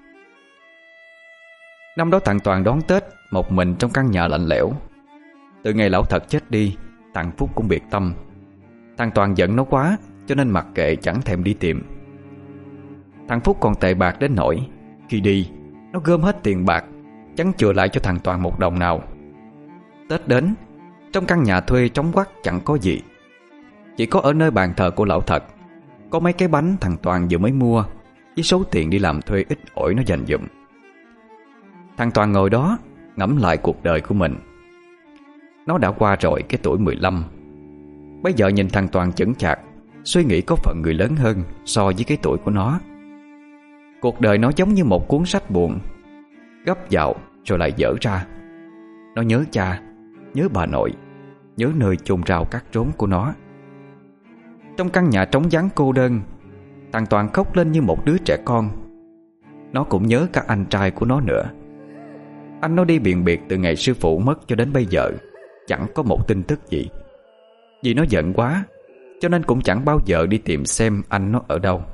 Năm đó thằng Toàn đón Tết một mình trong căn nhà lạnh lẽo. Từ ngày lão Thật chết đi, thằng Phúc cũng biệt tâm. Thằng Toàn giận nó quá cho nên mặc kệ chẳng thèm đi tìm. Thằng Phúc còn tệ bạc đến nỗi khi đi nó gom hết tiền bạc, chẳng chừa lại cho thằng Toàn một đồng nào. Tết đến, trong căn nhà thuê trống quắc chẳng có gì. Chỉ có ở nơi bàn thờ của lão Thật có mấy cái bánh thằng Toàn vừa mới mua với số tiền đi làm thuê ít ỏi nó dành dụm. Thằng Toàn ngồi đó ngẫm lại cuộc đời của mình. Nó đã qua rồi cái tuổi mười lăm. Bây giờ nhìn thằng Toàn chững chạc, suy nghĩ có phần người lớn hơn so với cái tuổi của nó. Cuộc đời nó giống như một cuốn sách buồn, gấp vào rồi lại dở ra. Nó nhớ cha, nhớ bà nội, nhớ nơi chôn rau cắt rốn của nó. Trong căn nhà trống vắng cô đơn, thằng Toàn khóc lên như một đứa trẻ con. Nó cũng nhớ cả anh trai của nó nữa. Anh nó đi biền biệt từ ngày sư phụ mất cho đến bây giờ, chẳng có một tin tức gì. Vì nó giận quá cho nên cũng chẳng bao giờ đi tìm xem anh nó ở đâu.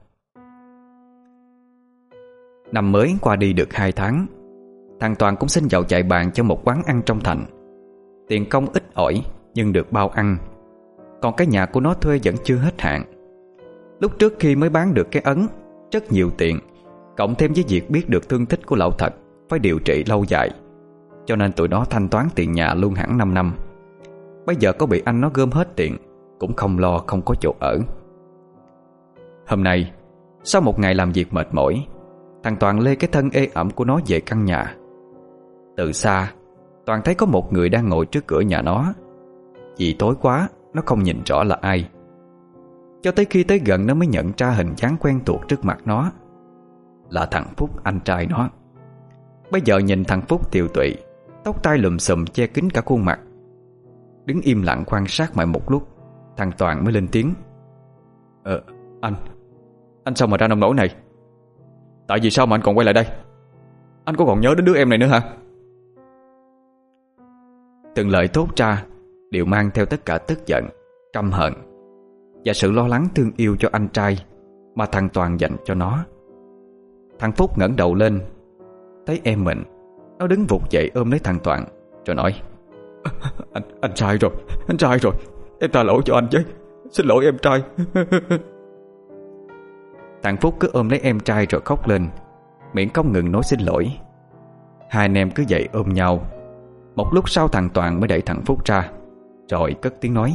Năm mới qua đi được hai tháng, thằng Toàn cũng xin vào chạy bàn cho một quán ăn trong thành. Tiền công ít ỏi nhưng được bao ăn. Còn cái nhà của nó thuê vẫn chưa hết hạn. Lúc trước khi mới bán được cái ấn rất nhiều tiền, cộng thêm với việc biết được thương tích của lão Thật phải điều trị lâu dài, cho nên tụi nó thanh toán tiền nhà luôn hẳn năm năm. Bây giờ có bị anh nó gom hết tiền cũng không lo không có chỗ ở. Hôm nay, sau một ngày làm việc mệt mỏi, thằng Toàn lê cái thân ê ẩm của nó về căn nhà. Từ xa, Toàn thấy có một người đang ngồi trước cửa nhà nó. Vì tối quá, nó không nhìn rõ là ai. Cho tới khi tới gần nó mới nhận ra hình dáng quen thuộc trước mặt nó. Là thằng Phúc, anh trai nó. Bây giờ nhìn thằng Phúc tiều tụy, tóc tai lùm xùm che kín cả khuôn mặt. Đứng im lặng quan sát mãi một lúc, thằng Toàn mới lên tiếng: Ờ, anh Anh sao mà ra nông nổi này? Tại vì sao mà anh còn quay lại đây? Anh có còn nhớ đến đứa em này nữa hả? Từng lời thốt ra đều mang theo tất cả tức giận, căm hận và sự lo lắng thương yêu cho anh trai mà thằng Toàn dành cho nó. Thằng Phúc ngẩng đầu lên, thấy em mình, nó đứng vụt dậy ôm lấy thằng Toàn rồi nói: Anh anh sai rồi, anh sai rồi. Em tha lỗi cho anh chứ. Xin lỗi em trai. Thằng Phúc cứ ôm lấy em trai rồi khóc lên, miệng không ngừng nói xin lỗi. Hai anh em cứ dậy ôm nhau. Một lúc sau thằng Toàn mới đẩy thằng Phúc ra, rồi cất tiếng nói: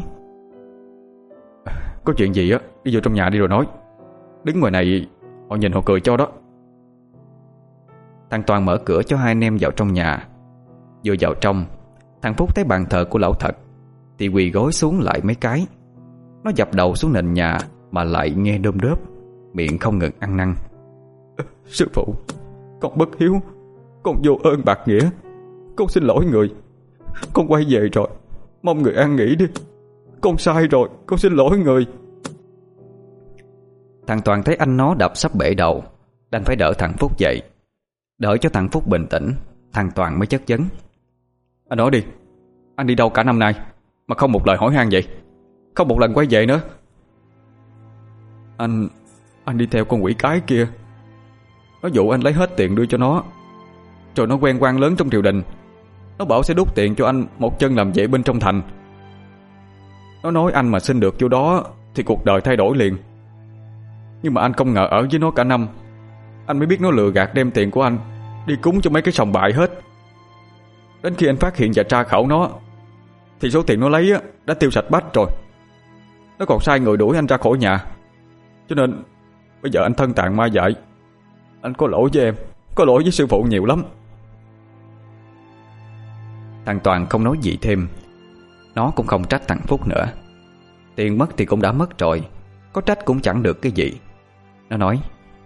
Có chuyện gì á, đi vô trong nhà đi rồi nói. Đứng ngoài này họ nhìn họ cười cho đó. Thằng Toàn mở cửa cho hai anh em vào trong nhà. Vừa vào trong, thằng Phúc thấy bàn thờ của lão Thật thì quỳ gối xuống lại mấy cái. Nó dập đầu xuống nền nhà mà lại nghe đôm đớp, miệng không ngừng ăn năn: Sư phụ, con bất hiếu, con vô ơn bạc nghĩa, con xin lỗi người. Con quay về rồi, mong người an nghỉ đi. Con sai rồi, con xin lỗi người. Thằng Toàn thấy anh nó đập sắp bể đầu, đành phải đỡ thằng Phúc dậy. Đợi cho thằng Phúc bình tĩnh, thằng Toàn mới chất vấn: Anh nói đi, anh đi đâu cả năm nay mà không một lời hỏi han vậy? Không một lần quay về nữa. Anh Anh đi theo con quỷ cái kia. Nó dụ anh lấy hết tiền đưa cho nó, rồi nó quen quan lớn trong triều đình. Nó bảo sẽ đút tiền cho anh một chân làm vệ binh trong thành. Nó nói anh mà xin được vô đó thì cuộc đời thay đổi liền. Nhưng mà anh không ngờ ở với nó cả năm, anh mới biết nó lừa gạt đem tiền của anh đi cúng cho mấy cái sòng bài hết. Đến khi anh phát hiện và tra khảo nó thì số tiền nó lấy á, đã tiêu sạch bách rồi. Nó còn sai người đuổi anh ra khỏi nhà. Cho nên bây giờ anh thân tàn ma dại. Anh có lỗi với em, có lỗi với sư phụ nhiều lắm. Thằng Toàn không nói gì thêm. Nó cũng không trách thằng Phúc nữa. Tiền mất thì cũng đã mất rồi, có trách cũng chẳng được cái gì. Nó nói: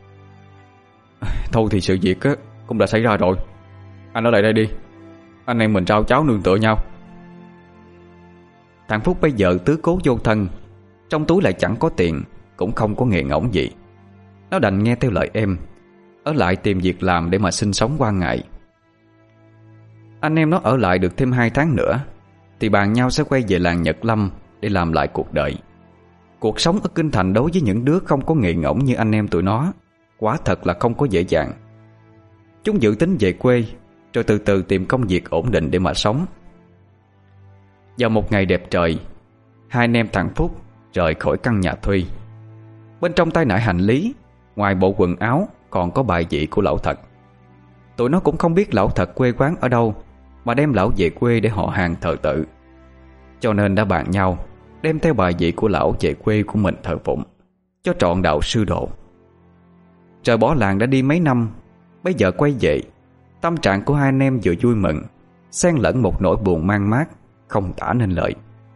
Thôi thì sự việc á cũng đã xảy ra rồi. Anh ở lại đây đi, anh em mình trao cháo nương tựa nhau. Thằng Phúc bây giờ tứ cố vô thân, trong túi lại chẳng có tiền, cũng không có nghề ngỗng gì. Nó đành nghe theo lời em, ở lại tìm việc làm để mà sinh sống qua ngày. Anh em nó ở lại được thêm hai tháng nữa thì bàn nhau sẽ quay về làng Nhật Lâm để làm lại cuộc đời. Cuộc sống ở Kinh Thành đối với những đứa không có nghề ngỗng như anh em tụi nó quả thật là không có dễ dàng. Chúng dự tính về quê rồi từ từ tìm công việc ổn định để mà sống. Vào một ngày đẹp trời, hai anh em thằng Phúc rời khỏi căn nhà thuê. Bên trong tay nải hành lý, ngoài bộ quần áo còn có bài vị của lão Thật. Tụi nó cũng không biết lão Thật quê quán ở đâu mà đem lão về quê để họ hàng thờ tự, cho nên đã bàn nhau đem theo bài vị của lão về quê của mình thờ phụng cho trọn đạo sư độ. Trời bỏ làng đã đi mấy năm, bây giờ quay về, tâm trạng của hai anh em vừa vui mừng xen lẫn một nỗi buồn man mác không tả nên lời.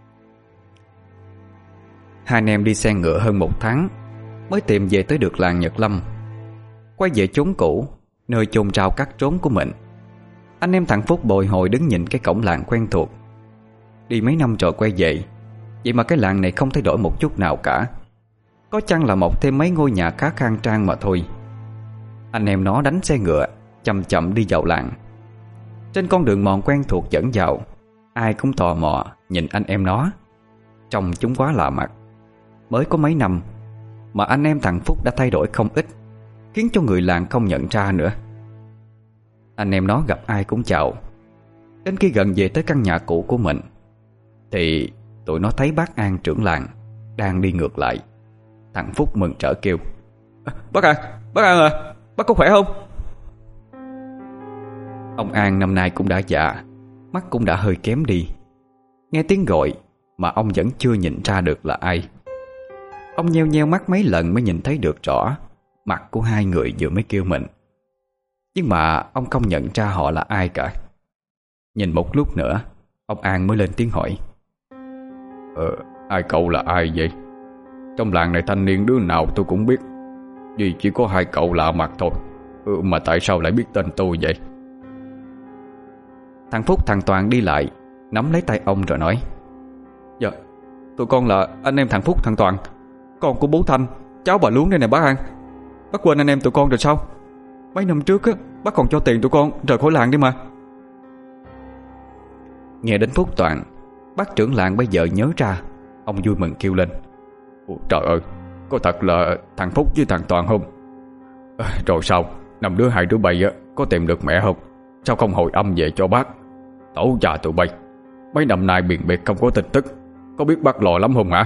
Hai anh em đi xe ngựa hơn một tháng mới tìm về tới được làng Nhật Lâm. Quay về chốn cũ, nơi chôn rau cắt trốn của mình. Anh em thằng Phúc bồi hồi đứng nhìn cái cổng làng quen thuộc. Đi mấy năm rồi quay về, vậy mà cái làng này không thay đổi một chút nào cả. Có chăng là mọc thêm mấy ngôi nhà khá khang trang mà thôi. Anh em nó đánh xe ngựa chậm chậm đi vào làng. Trên con đường mòn quen thuộc dẫn vào, ai cũng tò mò nhìn anh em nó. Trông chúng quá lạ mặt. Mới có mấy năm mà anh em thằng Phúc đã thay đổi không ít, khiến cho người làng không nhận ra nữa. Anh em nó gặp ai cũng chào. Đến khi gần về tới căn nhà cũ của mình thì tụi nó thấy bác An trưởng làng đang đi ngược lại. Thằng Phúc mừng trở kêu: Bác An, bác An à, bác có khỏe không? Ông An năm nay cũng đã già, mắt cũng đã hơi kém đi. Nghe tiếng gọi mà ông vẫn chưa nhìn ra được là ai. Ông nheo nheo mắt mấy lần mới nhìn thấy được rõ mặt của hai người vừa mới kêu mình. Nhưng mà ông không nhận ra họ là ai cả. Nhìn một lúc nữa, ông An mới lên tiếng hỏi: Ờ, ai cậu là ai vậy? Trong làng này thanh niên đứa nào tôi cũng biết, vì chỉ có hai cậu lạ mặt thôi. Ừ, mà tại sao lại biết tên tôi vậy? Thằng Phúc thằng Toàn đi lại, nắm lấy tay ông rồi nói: Dạ, tụi con là anh em thằng Phúc thằng Toàn, con của bố Thanh, cháu bà Luống đây nè bác An. Bác quên anh em tụi con rồi sao? Mấy năm trước á, bác còn cho tiền tụi con rời khỏi làng đi mà. Nghe đến Phúc Toàn, bác trưởng làng bây giờ nhớ ra. Ông vui mừng kêu lên: Ủa, trời ơi, có thật là thằng Phúc với thằng Toàn không? À, rồi sao, năm đứa hai đứa bay á có tìm được mẹ không? Sao không hồi âm về cho bác? Tổ cha tụi bay mấy năm nay biệt biệt không có tin tức, có biết bác lo lắm không hả?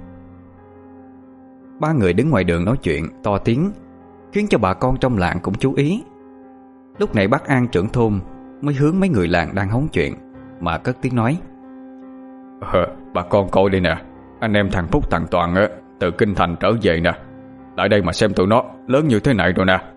Ba người đứng ngoài đường nói chuyện to tiếng, khiến cho bà con trong làng cũng chú ý. Lúc này bác An trưởng thôn mới hướng mấy người làng đang hóng chuyện mà cất tiếng nói: ờ, Bà con coi đây nè, anh em thằng Phúc thằng Toàn á, từ kinh thành trở về nè. Lại đây mà xem tụi nó lớn như thế này rồi nè.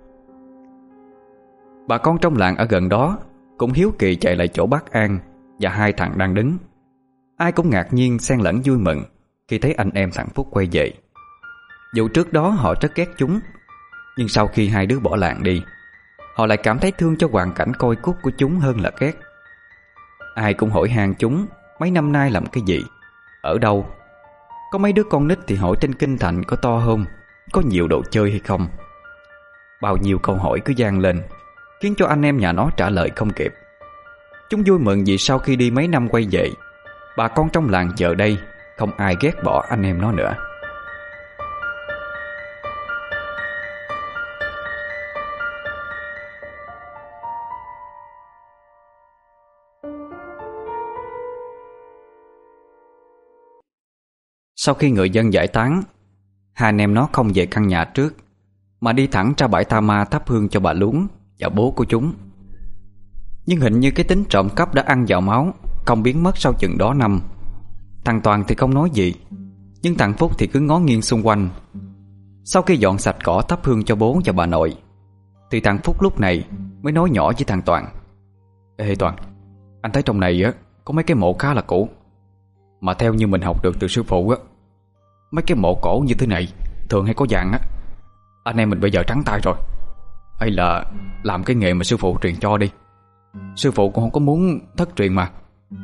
Bà con trong làng ở gần đó cũng hiếu kỳ chạy lại chỗ bác An và hai thằng đang đứng. Ai cũng ngạc nhiên xen lẫn vui mừng khi thấy anh em thằng Phúc quay về. Dù trước đó họ rất ghét chúng, nhưng sau khi hai đứa bỏ làng đi, họ lại cảm thấy thương cho hoàn cảnh côi cút của chúng hơn là ghét. Ai cũng hỏi han chúng mấy năm nay làm cái gì, ở đâu. Có mấy đứa con nít thì hỏi trên kinh thành có to không, có nhiều đồ chơi hay không. Bao nhiêu câu hỏi cứ vang lên, khiến cho anh em nhà nó trả lời không kịp. Chúng vui mừng vì sau khi đi mấy năm quay về, bà con trong làng giờ đây không ai ghét bỏ anh em nó nữa. Sau khi người dân giải tán, hai anh em nó không về căn nhà trước, mà đi thẳng ra bãi tha ma thắp hương cho bà Luống và bố của chúng. Nhưng hình như cái tính trộm cắp đã ăn vào máu, không biến mất sau chừng đó năm. Thằng Toàn thì không nói gì, nhưng thằng Phúc thì cứ ngó nghiêng xung quanh. Sau khi dọn sạch cỏ thắp hương cho bố và bà nội, thì thằng Phúc lúc này mới nói nhỏ với thằng Toàn: Ê Toàn, anh thấy trong này á có mấy cái mộ khá là cũ, mà theo như mình học được từ sư phụ á, mấy cái mộ cổ như thế này thường hay có vàng á. Anh em mình bây giờ trắng tay rồi, hay là làm cái nghề mà sư phụ truyền cho đi. Sư phụ cũng không có muốn thất truyền mà.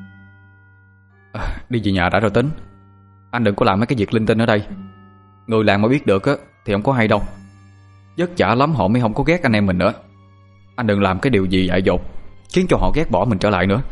à, Đi về nhà đã rồi tính. Anh đừng có làm mấy cái việc linh tinh ở đây. Người làng mà biết được á thì không có hay đâu. Vất vả lắm họ mới không có ghét anh em mình nữa. Anh đừng làm cái điều gì dại dột khiến cho họ ghét bỏ mình trở lại nữa.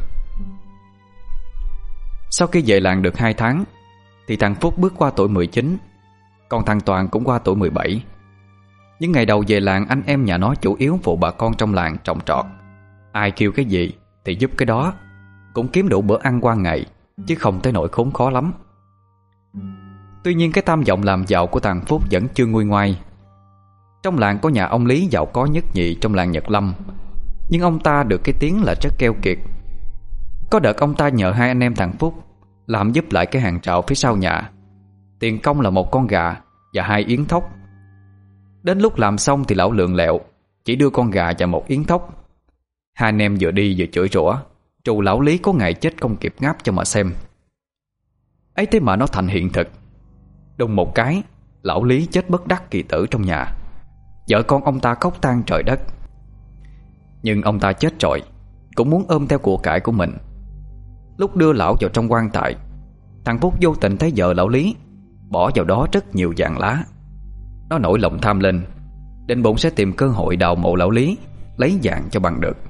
Sau khi về làng được hai tháng, thì thằng Phúc bước qua tuổi mười chín, còn thằng Toàn cũng qua tuổi mười bảy. Những ngày đầu về làng, anh em nhà nó chủ yếu phụ bà con trong làng trồng trọt. Ai kêu cái gì thì giúp cái đó, cũng kiếm đủ bữa ăn qua ngày, chứ không tới nỗi khốn khó lắm. Tuy nhiên cái tham vọng làm giàu của thằng Phúc vẫn chưa nguôi ngoai. Trong làng có nhà ông Lý giàu có nhất nhì trong làng Nhật Lâm, nhưng ông ta được cái tiếng là rất keo kiệt. Có đợt ông ta nhờ hai anh em thằng Phúc làm giúp lại cái hàng rào phía sau nhà. Tiền công là một con gà và hai yến thóc. Đến lúc làm xong thì lão lượn lẹo chỉ đưa con gà và một yến thóc. Hai anh em vừa đi vừa chửi rủa, trù lão Lý có ngày chết không kịp ngáp cho mà xem. Ấy thế mà nó thành hiện thực. Đùng một cái, lão Lý chết bất đắc kỳ tử trong nhà. Vợ con ông ta khóc than trời đất. Nhưng ông ta chết rồi cũng muốn ôm theo của cải của mình. Lúc đưa lão vào trong quan tài, thằng Phúc vô tình thấy vợ lão Lý bỏ vào đó rất nhiều vàng lá. Nó nổi lòng tham lên, định bụng sẽ tìm cơ hội đào mộ lão Lý, lấy vàng cho bằng được.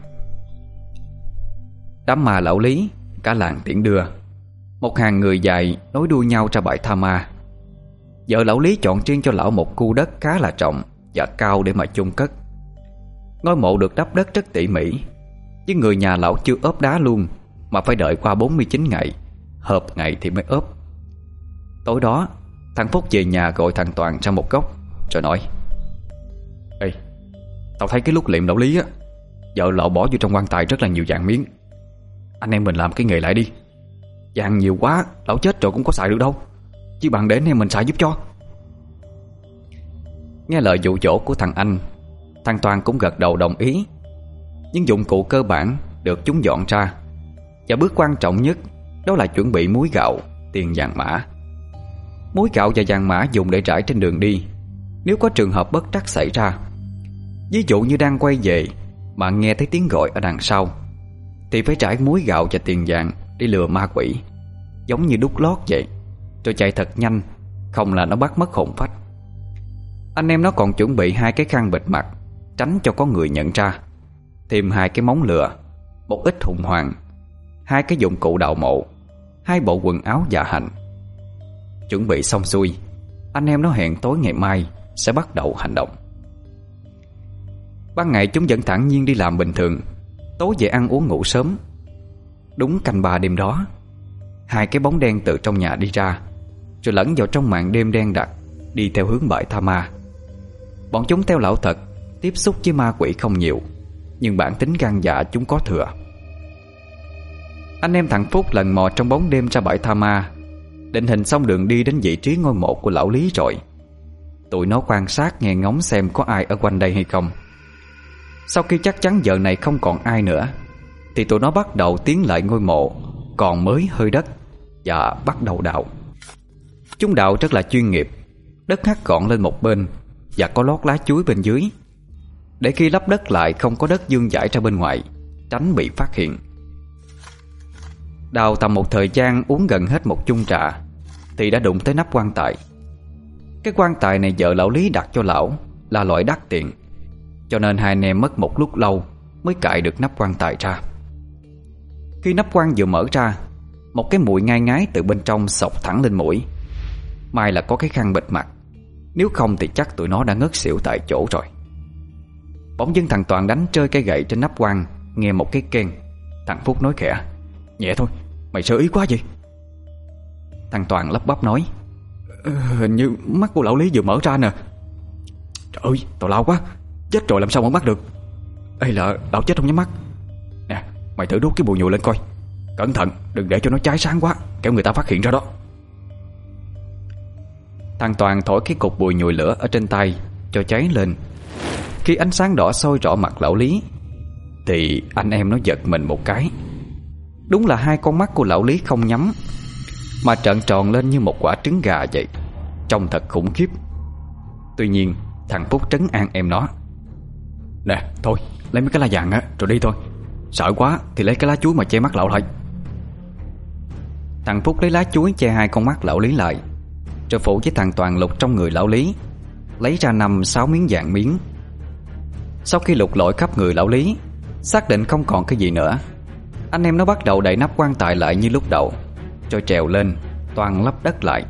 Đám ma lão Lý cả làng tiễn đưa. Một hàng người dài nối đuôi nhau ra bãi tha ma. Vợ lão Lý chọn riêng cho lão một khu đất khá là rộng và cao để mà chôn cất. Ngôi mộ được đắp đất rất tỉ mỉ, nhưng người nhà lão chưa ốp đá luôn, mà phải đợi qua bốn mươi chín ngày, hợp ngày thì mới ốp. Tối đó, thằng Phúc về nhà gọi thằng Toàn ra một góc rồi nói: Ê, tao thấy cái lúc liệm lão Lý á, vợ lão bỏ vô trong quan tài rất là nhiều vàng miếng. Anh em mình làm cái nghề lại đi. Vàng nhiều quá, lão chết rồi cũng có xài được đâu, chứ bằng để anh em mình xài giúp cho. Nghe lời dụ dỗ của thằng anh, thằng Toàn cũng gật đầu đồng ý. Nhưng dụng cụ cơ bản được chúng dọn ra, và bước quan trọng nhất đó là chuẩn bị muối gạo, tiền vàng mã. Muối gạo và vàng mã dùng để rải trên đường đi, nếu có trường hợp bất trắc xảy ra. Ví dụ như đang quay về mà nghe thấy tiếng gọi ở đằng sau, thì phải trải muối gạo và tiền vàng để lừa ma quỷ, giống như đút lót vậy, rồi chạy thật nhanh, không là nó bắt mất hồn phách. Anh em nó còn chuẩn bị hai cái khăn bịt mặt, tránh cho có người nhận ra, thêm hai cái móng lừa, một ít hùng hoàng, hai cái dụng cụ đào mộ, hai bộ quần áo dạ hành. Chuẩn bị xong xuôi, anh em nó hẹn tối ngày mai sẽ bắt đầu hành động. Ban ngày chúng vẫn thản nhiên đi làm bình thường, tối về ăn uống ngủ sớm. Đúng canh ba đêm đó, hai cái bóng đen từ trong nhà đi ra, rồi lẫn vào trong màn đêm đen đặc, đi theo hướng bãi tha ma. Bọn chúng theo lão thật, tiếp xúc với ma quỷ không nhiều, nhưng bản tính gan dạ chúng có thừa. Anh em thằng Phúc lần mò trong bóng đêm ra bãi tha ma, định hình xong đường đi đến vị trí ngôi mộ của lão Lý rồi. Tụi nó quan sát nghe ngóng xem có ai ở quanh đây hay không. Sau khi chắc chắn giờ này không còn ai nữa, thì tụi nó bắt đầu tiến lại ngôi mộ còn mới hơi đất và bắt đầu đào. Chúng đào rất là chuyên nghiệp, đất hắt gọn lên một bên và có lót lá chuối bên dưới, để khi lấp đất lại không có đất vương vãi ra bên ngoài, tránh bị phát hiện. Đào tầm một thời gian uống gần hết một chung trà thì đã đụng tới nắp quan tài. Cái quan tài này vợ lão Lý đặt cho lão là loại đắt tiền, cho nên hai anh em mất một lúc lâu mới cạy được nắp quan tài ra. Khi nắp quan vừa mở ra, một cái mùi ngai ngái từ bên trong xộc thẳng lên mũi. May là có cái khăn bịt mặt, nếu không thì chắc tụi nó đã ngất xỉu tại chỗ rồi. Bỗng dưng thằng Toàn đánh rơi cái gậy trên nắp quan, nghe một cái keng. Thằng Phúc nói khẽ: "Nhẹ thôi, mày sơ ý quá vậy." Thằng Toàn lắp bắp nói: ờ, "Hình như mắt của lão Lý vừa mở ra nè." "Trời ơi, tào lao quá, chết rồi làm sao mà bắt được." "Ê là lão chết không nhắm mắt." "Nè, mày thử đốt cái bùi nhùi lên coi. Cẩn thận, đừng để cho nó cháy sáng quá, kéo người ta phát hiện ra đó." Thằng Toàn thổi cái cục bùi nhùi lửa ở trên tay cho cháy lên. Khi ánh sáng đỏ soi rõ mặt lão Lý thì anh em nó giật mình một cái. Đúng là hai con mắt của lão Lý không nhắm, mà trợn tròn lên như một quả trứng gà vậy, trông thật khủng khiếp. Tuy nhiên thằng Phúc trấn an em nó: "Nè, thôi, lấy mấy cái lá vàng á rồi đi thôi. Sợ quá thì lấy cái lá chuối mà che mắt lão lại." Thằng Phúc lấy lá chuối che hai con mắt lão Lý lại, rồi phụ với thằng Toàn lục trong người lão Lý, lấy ra năm sáu miếng vàng miếng. Sau khi lục lọi khắp người lão Lý, xác định không còn cái gì nữa, anh em nó bắt đầu đậy nắp quan tài lại như lúc đầu, rồi trèo lên toàn lấp đất lại.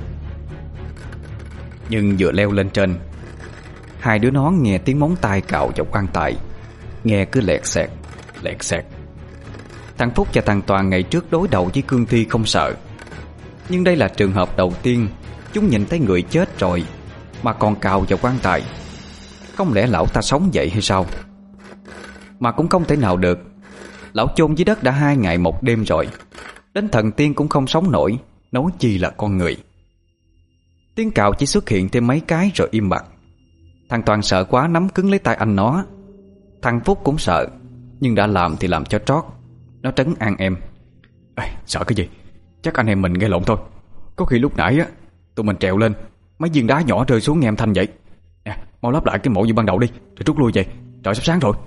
Nhưng vừa leo lên trên, hai đứa nó nghe tiếng móng tay cào vào quan tài, nghe cứ lẹt xẹt, lẹt xẹt. Thằng Phúc và thằng Toàn ngày trước đối đầu với cương thi không sợ, nhưng đây là trường hợp đầu tiên chúng nhìn thấy người chết rồi mà còn cào vào quan tài. Không lẽ lão ta sống vậy hay sao? Mà cũng không thể nào được. Lão chôn dưới đất đã hai ngày một đêm rồi, đến thần tiên cũng không sống nổi, nói chi là con người. Tiếng cào chỉ xuất hiện thêm mấy cái rồi im bặt. Thằng Toàn sợ quá nắm cứng lấy tay anh nó. Thằng Phúc cũng sợ, nhưng đã làm thì làm cho trót. Nó trấn an em: "Ê, sợ cái gì? Chắc anh em mình gây lộn thôi. Có khi lúc nãy á tụi mình trèo lên, mấy viên đá nhỏ rơi xuống nghe âm thanh vậy. Nè, mau lắp lại cái mộ như ban đầu đi, rồi rút lui về. Trời sắp sáng rồi."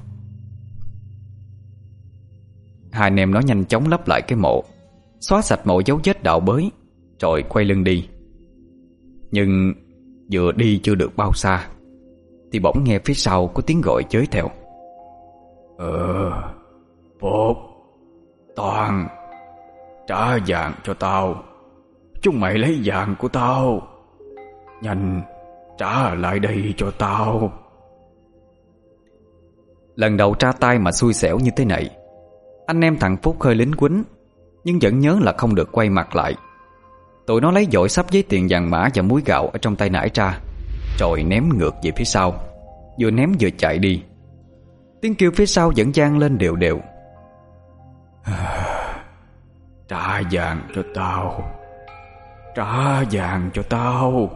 Hai anh em nó nhanh chóng lắp lại cái mộ, xóa sạch mọi dấu vết đạo bới, rồi quay lưng đi. Nhưng vừa đi chưa được bao xa thì bỗng nghe phía sau có tiếng gọi chới theo: "Ờ, Phúc, Toàn, trả vàng cho tao. Chúng mày lấy vàng của tao. Nhanh, trả lại đây cho tao." Lần đầu tra tay mà xui xẻo như thế này, anh em thằng Phúc hơi lính quýnh, nhưng vẫn nhớ là không được quay mặt lại. Tụi nó lấy dội sắp giấy tiền vàng mã và muối gạo ở trong tay nải ra, rồi ném ngược về phía sau, vừa ném vừa chạy đi. Tiếng kêu phía sau vẫn vang lên đều đều: "Trả vàng cho tao, trả vàng cho tao."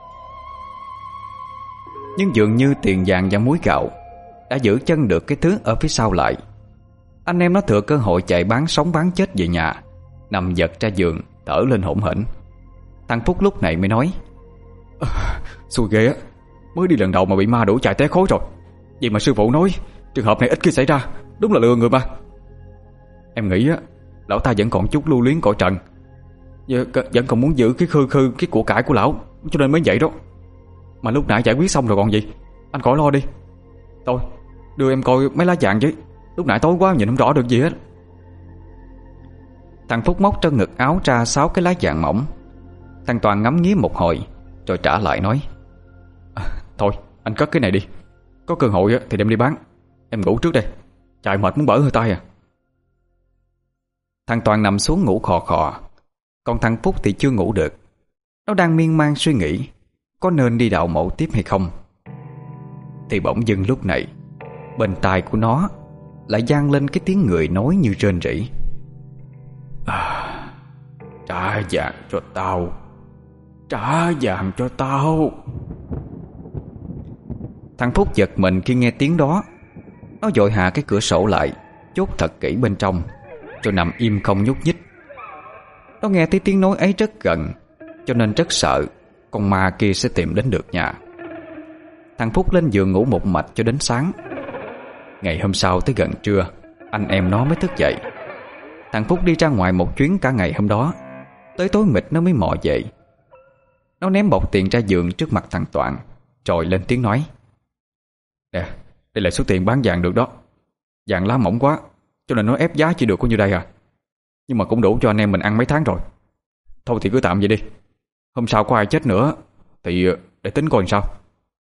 Nhưng dường như tiền vàng và muối gạo đã giữ chân được cái thứ ở phía sau lại. Anh em nó thừa cơ hội chạy bán sống bán chết về nhà, nằm giật ra giường thở lên hổn hển. Thằng Phúc lúc này mới nói: à, "Xui ghê á, mới đi lần đầu mà bị ma đuổi chạy té khối rồi. Vậy mà sư phụ nói trường hợp này ít khi xảy ra, đúng là lừa người mà." "Em nghĩ á, lão ta vẫn còn chút lưu luyến cõi trần, vẫn còn muốn giữ cái khư khư cái của cải của lão, cho nên mới vậy đó. Mà lúc nãy giải quyết xong rồi còn gì, anh khỏi lo đi. Thôi, đưa em coi mấy lá vàng chứ, lúc nãy tối quá nhìn không rõ được gì hết." Thằng Phúc móc trong ngực áo ra sáu cái lá vàng mỏng. Thằng Toàn ngắm nghía một hồi rồi trả lại nói: à, "Thôi, anh cất cái này đi. Có cơ hội á, thì đem đi bán. Em ngủ trước đây, chạy mệt muốn bở hơi tay à. Thằng Toàn nằm xuống ngủ khò khò. Còn thằng Phúc thì chưa ngủ được. Nó đang miên man suy nghĩ có nên đi đào mộ tiếp hay không. Thì bỗng dưng lúc này, bên tai của nó lại vang lên cái tiếng người nói như rên rỉ. À, trả vàng cho tao, trả vàng cho tao. Thằng Phúc giật mình khi nghe tiếng đó. Nó vội hạ cái cửa sổ lại, chốt thật kỹ bên trong, rồi nằm im không nhúc nhích. Nó nghe thấy tiếng nói ấy rất gần, cho nên rất sợ con ma kia sẽ tìm đến được nhà. Thằng Phúc lên giường ngủ một mạch cho đến sáng. Ngày hôm sau tới gần trưa, anh em nó mới thức dậy. Thằng Phúc đi ra ngoài một chuyến cả ngày hôm đó. Tới tối mịt nó mới mò dậy. Nó ném bọc tiền ra giường trước mặt thằng Toàn, rồi lên tiếng nói: Nè, đây là số tiền bán vàng được đó. Vàng lá mỏng quá, cho nên nó ép giá chỉ được có nhiêu đây à. Nhưng mà cũng đủ cho anh em mình ăn mấy tháng rồi. Thôi thì cứ tạm vậy đi. Hôm sau có ai chết nữa thì để tính coi sao.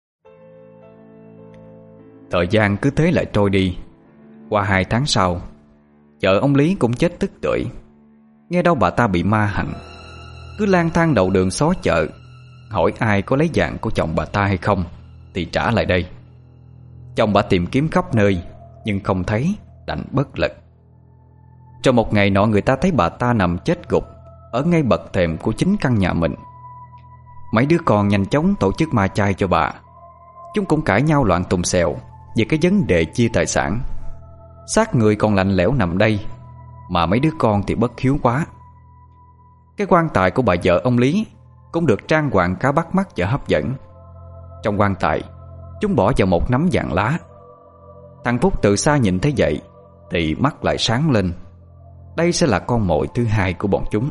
Thời gian cứ thế lại trôi đi. Qua hai tháng sau, vợ ông Lý cũng chết tức tưởi. Nghe đâu bà ta bị ma hành, cứ lang thang đầu đường xó chợ, hỏi ai có lấy vàng của chồng bà ta hay không thì trả lại đây. Chồng bà tìm kiếm khắp nơi nhưng không thấy, đành bất lực. Trong một ngày nọ, người ta thấy bà ta nằm chết gục ở ngay bậc thềm của chính căn nhà mình. Mấy đứa con nhanh chóng tổ chức ma chay cho bà. Chúng cũng cãi nhau loạn tùng xèo về cái vấn đề chia tài sản. Xác người còn lạnh lẽo nằm đây, mà mấy đứa con thì bất hiếu quá. Cái quan tài của bà vợ ông Lý cũng được trang hoàng khá bắt mắt và hấp dẫn. Trong quan tài, chúng bỏ vào một nắm vàng lá. Thằng Phúc từ xa nhìn thấy vậy thì mắt lại sáng lên. Đây sẽ là con mồi thứ hai của bọn chúng.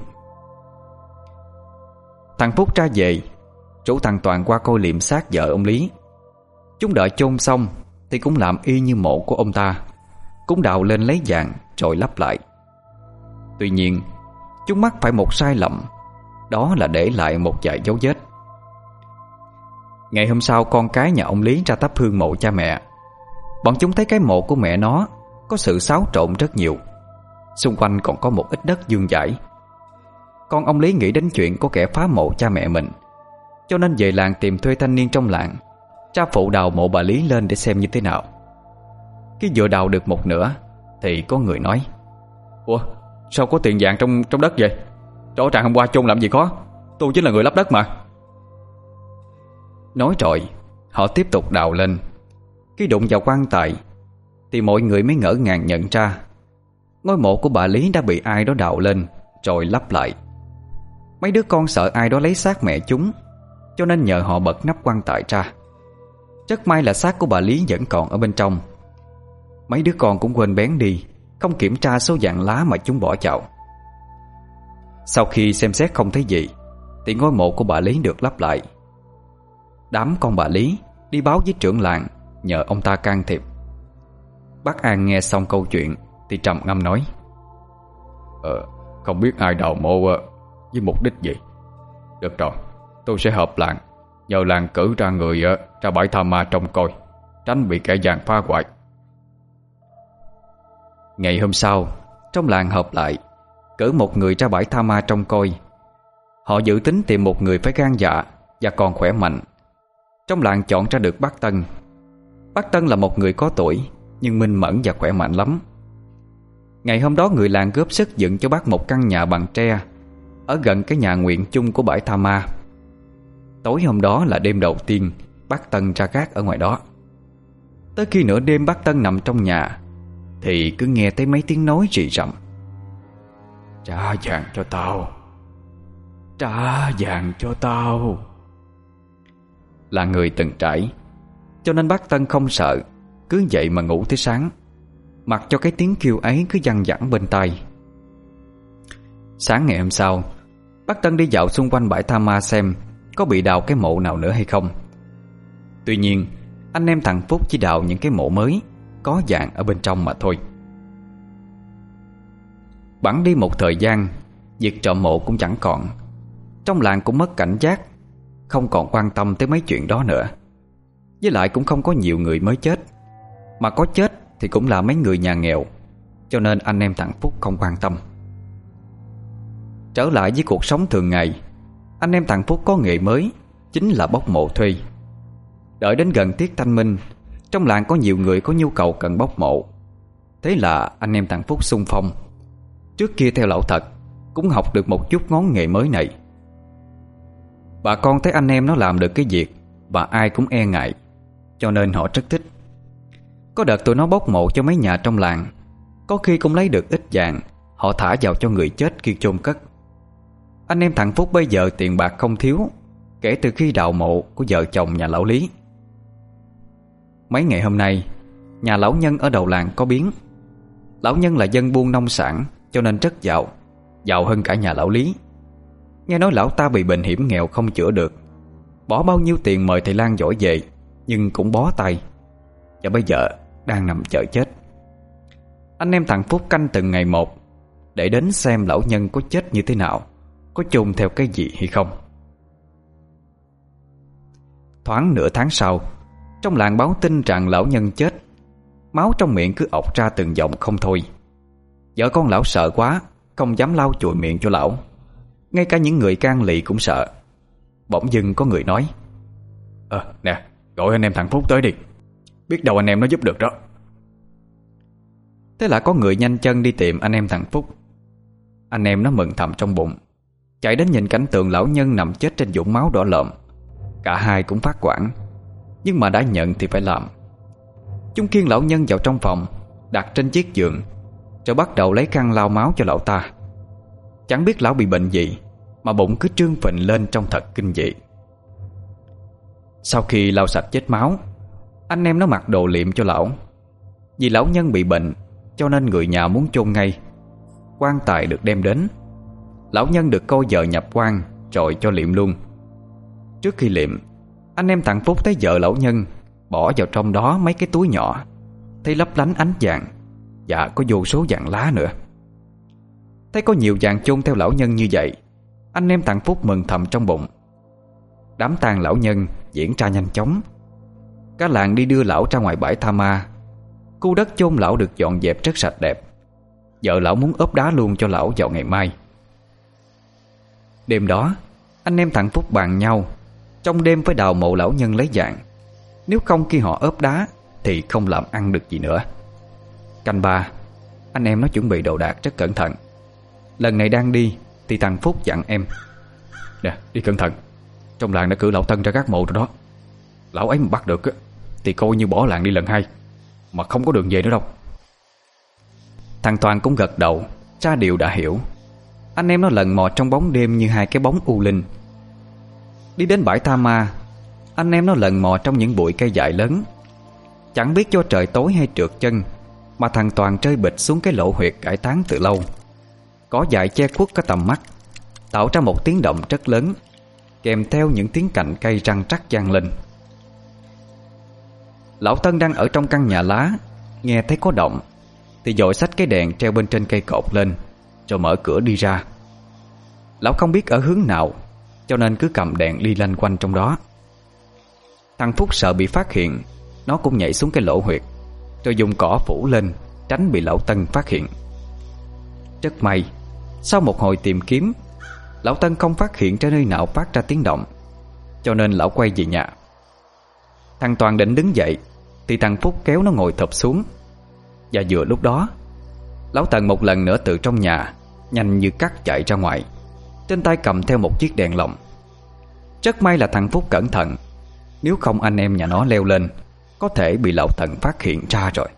Thằng Phúc ra về, rủ thằng Toàn qua coi liệm xác vợ ông Lý. Chúng đợi chôn xong thì cũng làm y như mộ của ông ta, cũng đào lên lấy vàng rồi lắp lại. Tuy nhiên, chúng mắc phải một sai lầm, đó là để lại một vài dấu vết. Ngày hôm sau, con cái nhà ông Lý ra thắp hương mộ cha mẹ. Bọn chúng thấy cái mộ của mẹ nó có sự xáo trộn rất nhiều. Xung quanh còn có một ít đất vương vãi. Con ông Lý nghĩ đến chuyện có kẻ phá mộ cha mẹ mình, cho nên về làng tìm thuê thanh niên trong làng tra phụ đào mộ bà Lý lên để xem như thế nào. Khi vừa đào được một nửa thì có người nói: Ủa, sao có tiền vàng trong trong đất vậy? Rõ ràng hôm qua chôn làm gì có. Tôi chính là người lắp đất mà. Nói rồi, họ tiếp tục đào lên. Khi đụng vào quan tài thì mọi người mới ngỡ ngàng nhận ra ngôi mộ của bà Lý đã bị ai đó đào lên rồi lắp lại. Mấy đứa con sợ ai đó lấy xác mẹ chúng, cho nên nhờ họ bật nắp quan tài ra. Rất may là xác của bà Lý vẫn còn ở bên trong. Mấy đứa con cũng quên bén đi, không kiểm tra số vàng lá mà chúng bỏ vào. Sau khi xem xét không thấy gì thì ngôi mộ của bà Lý được lắp lại. Đám con bà Lý đi báo với trưởng làng, nhờ ông ta can thiệp. Bác An nghe xong câu chuyện thì trầm ngâm nói: Ờ, không biết ai đào mộ với mục đích gì. Được rồi, tôi sẽ họp làng, nhờ làng cử ra người ra bãi tha ma trông coi, tránh bị kẻ gian phá hoại. Ngày hôm sau, trong làng họp lại, cử một người ra bãi tha ma trông coi. Họ dự tính tìm một người phải gan dạ và còn khỏe mạnh. Trong làng chọn ra được bác Tân. Bác Tân là một người có tuổi nhưng minh mẫn và khỏe mạnh lắm. Ngày hôm đó, người làng góp sức dựng cho bác một căn nhà bằng tre ở gần cái nhà nguyện chung của bãi tha ma. Tối hôm đó là đêm đầu tiên bác Tân ra gác ở ngoài đó. Tới khi nửa đêm bác Tân nằm trong nhà thì cứ nghe thấy mấy tiếng nói rì rầm: Trả vàng cho tao, trả vàng cho tao. Là người từng trải, cho nên bác Tân không sợ, cứ dậy mà ngủ tới sáng, mặc cho cái tiếng kêu ấy cứ văng vẳng bên tai. Sáng ngày hôm sau, bác Tân đi dạo xung quanh bãi tha ma xem có bị đào cái mộ nào nữa hay không. Tuy nhiên, anh em thằng Phúc chỉ đào những cái mộ mới có vàng ở bên trong mà thôi. Bẵng đi một thời gian, việc trộm mộ cũng chẳng còn. Trong làng cũng mất cảnh giác, không còn quan tâm tới mấy chuyện đó nữa. Với lại cũng không có nhiều người mới chết, mà có chết thì cũng là mấy người nhà nghèo, cho nên anh em thằng Phúc không quan tâm. Trở lại với cuộc sống thường ngày, anh em thằng Phúc có nghề mới, chính là bốc mộ thuê. Đợi đến gần tiết thanh minh, trong làng có nhiều người có nhu cầu cần bốc mộ. Thế là anh em thằng Phúc xung phong. Trước kia theo lão Thật cũng học được một chút ngón nghề mới này. Bà con thấy anh em nó làm được cái việc và ai cũng e ngại, cho nên họ rất thích. Có đợt tụi nó bốc mộ cho mấy nhà trong làng, có khi cũng lấy được ít vàng, họ thả vào cho người chết kêu chôn cất. Anh em thằng Phúc bây giờ tiền bạc không thiếu, kể từ khi đào mộ của vợ chồng nhà lão Lý. Mấy ngày hôm nay, nhà lão Nhân ở đầu làng có biến. Lão Nhân là dân buôn nông sản, cho nên rất giàu, giàu hơn cả nhà lão Lý. Nghe nói lão ta bị bệnh hiểm nghèo không chữa được, bỏ bao nhiêu tiền mời thầy lang giỏi về, nhưng cũng bó tay, và bây giờ đang nằm chờ chết. Anh em thằng Phúc canh từng ngày một, để đến xem lão Nhân có chết như thế nào, có chôn theo cái gì hay không. Thoáng nửa tháng sau, trong làng báo tin rằng lão Nhân chết. Máu trong miệng cứ ọc ra từng dòng không thôi. Vợ con lão sợ quá, không dám lau chùi miệng cho lão. Ngay cả những người can lì cũng sợ. Bỗng dưng có người nói: Ờ nè, gọi anh em thằng Phúc tới đi, biết đâu anh em nó giúp được đó. Thế là có người nhanh chân đi tìm anh em thằng Phúc. Anh em nó mừng thầm trong bụng, chạy đến nhìn cảnh tượng lão Nhân nằm chết trên vũng máu đỏ lợm. Cả hai cũng phát hoảng, nhưng mà đã nhận thì phải làm. Chúng khiêng lão Nhân vào trong phòng, đặt trên chiếc giường, rồi bắt đầu lấy khăn lau máu cho lão ta. Chẳng biết lão bị bệnh gì mà bụng cứ trương phình lên trông thật kinh dị. Sau khi lau sạch vết máu, anh em nó mặc đồ liệm cho lão. Vì lão Nhân bị bệnh, cho nên người nhà muốn chôn ngay. Quan tài được đem đến. Lão Nhân được cô vợ nhập quan rồi cho liệm luôn. Trước khi liệm, anh em thằng Phúc thấy vợ lão Nhân bỏ vào trong đó mấy cái túi nhỏ, thấy lấp lánh ánh vàng, và có vô số vàng lá nữa. Thấy có nhiều vàng chôn theo lão Nhân như vậy, anh em thằng Phúc mừng thầm trong bụng. Đám tang lão Nhân diễn ra nhanh chóng. Cả làng đi đưa lão ra ngoài bãi tha ma. Khu đất chôn lão được dọn dẹp rất sạch đẹp. Vợ lão muốn ốp đá luôn cho lão vào ngày mai. Đêm đó, anh em thằng Phúc bàn nhau trong đêm phải đào mộ lão Nhân lấy vàng. Nếu không khi họ ốp đá thì không làm ăn được gì nữa. Canh ba, anh em nó chuẩn bị đồ đạc rất cẩn thận. Lần này đang đi thì thằng Phúc dặn em: Nè, đi cẩn thận, trong làng đã cử lão Tân ra gác mộ rồi đó. Lão ấy mà bắt được thì coi như bỏ làng đi lần hai, mà không có đường về nữa đâu. Thằng Toàn cũng gật đầu, ra điều đã hiểu. Anh em nó lần mò trong bóng đêm như hai cái bóng u linh. Đi đến bãi tha ma, anh em nó lần mò trong những bụi cây dại lớn. Chẳng biết do trời tối hay trượt chân mà thằng Toàn rơi bịch xuống cái lỗ huyệt cải táng từ lâu. Cỏ dại che khuất cả tầm mắt, tạo ra một tiếng động rất lớn, kèm theo những tiếng cành cây răng rắc vang lên. Lão Tân đang ở trong căn nhà lá, nghe thấy có động thì vội xách cái đèn treo bên trên cây cột lên, rồi mở cửa đi ra. Lão không biết ở hướng nào, cho nên cứ cầm đèn đi lanh quanh trong đó. Thằng Phúc sợ bị phát hiện, nó cũng nhảy xuống cái lỗ huyệt, rồi dùng cỏ phủ lên, tránh bị lão Tân phát hiện. Rất may, sau một hồi tìm kiếm, lão Tân không phát hiện ra nơi nào phát ra tiếng động, cho nên lão quay về nhà. Thằng Toàn định đứng dậy thì thằng Phúc kéo nó ngồi thụp xuống. Và vừa lúc đó, lão Tần một lần nữa từ trong nhà nhanh như cắt chạy ra ngoài, trên tay cầm theo một chiếc đèn lồng. Rất may là thằng Phúc cẩn thận, nếu không anh em nhà nó leo lên có thể bị lão Tần phát hiện ra rồi.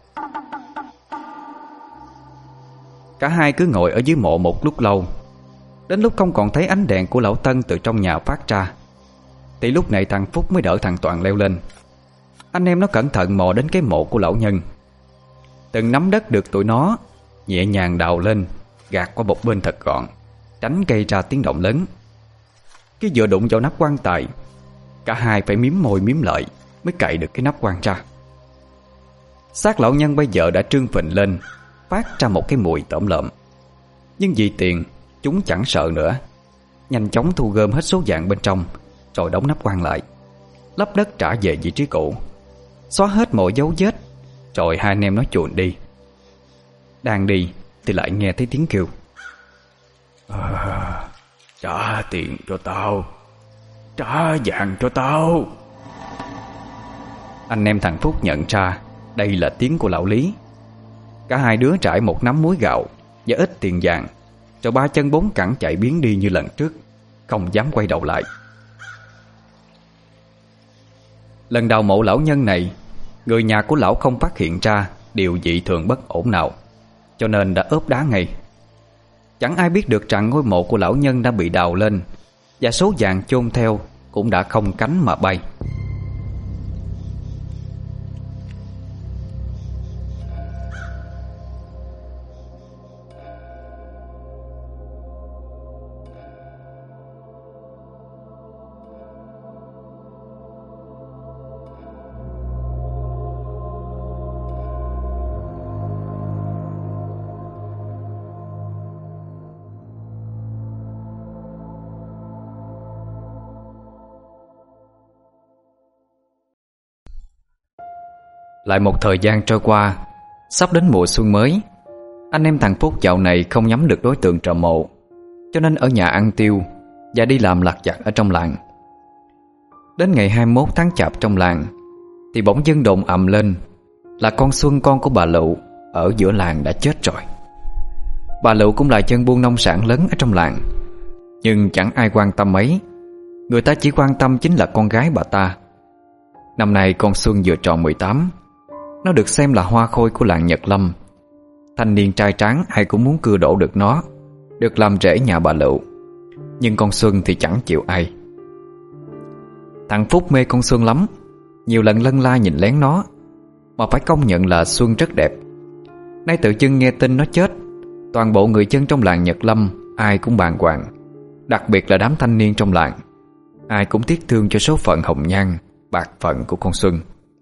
Cả hai cứ ngồi ở dưới mộ một lúc lâu, đến lúc không còn thấy ánh đèn của lão Tân từ trong nhà phát ra, thì lúc này thằng Phúc mới đỡ thằng Toàn leo lên. Anh em nó cẩn thận mò đến cái mộ của lão Nhân. Từng nắm đất được tụi nó nhẹ nhàng đào lên, gạt qua một bên thật gọn, tránh gây ra tiếng động lớn. Khi vừa đụng vào nắp quan tài, cả hai phải miếm môi miếm lợi mới cạy được cái nắp quan ra. Xác lão Nhân bây giờ đã trương phình lên, phát ra một cái mùi tởm lợm. Nhưng vì tiền, chúng chẳng sợ nữa, nhanh chóng thu gom hết số vàng bên trong, rồi đóng nắp quan lại, lấp đất trả về vị trí cũ. xóa hết mọi dấu vết. Rồi hai anh em nó chuồn đi. Đang đi thì lại nghe thấy tiếng kêu: à, trả tiền cho tao, trả vàng cho tao. Anh em thằng Phúc nhận ra đây là tiếng của lão Lý. Cả hai đứa trải một nắm muối gạo và ít tiền vàng, rồi ba chân bốn cẳng chạy biến đi như lần trước, không dám quay đầu lại. Lần đào mộ lão nhân này, người nhà của lão không phát hiện ra điều dị thường bất ổn nào, cho nên đã ốp đá ngay. Chẳng ai biết được rằng ngôi mộ của lão nhân đã bị đào lên, và số vàng chôn theo cũng đã không cánh mà bay. Lại một thời gian trôi qua, sắp đến mùa xuân mới. Anh em thằng Phúc dạo này không nhắm được đối tượng trọ mộ, cho nên ở nhà ăn tiêu và đi làm lặt vặt ở trong làng. Đến ngày hai mươi mốt tháng Chạp trong làng thì bỗng dưng đồn ầm lên là con Xuân, con của bà Lụ ở giữa làng đã chết rồi. Bà Lụ cũng là chân buôn nông sản lớn ở trong làng, nhưng chẳng ai quan tâm mấy. Người ta chỉ quan tâm chính là con gái bà ta. Năm nay con Xuân vừa tròn mười tám. Nó được xem là hoa khôi của làng Nhật Lâm. Thanh niên trai tráng ai cũng muốn cưa đổ được nó, được làm rể nhà bà Lựu. Nhưng con Xuân thì chẳng chịu ai. Thằng Phúc mê con Xuân lắm, nhiều lần lân la nhìn lén nó. Mà phải công nhận là Xuân rất đẹp. Nay tự dưng nghe tin nó chết, toàn bộ người dân trong làng Nhật Lâm ai cũng bàng hoàng, đặc biệt là đám thanh niên trong làng. Ai cũng tiếc thương cho số phận hồng nhan bạc phận của con Xuân.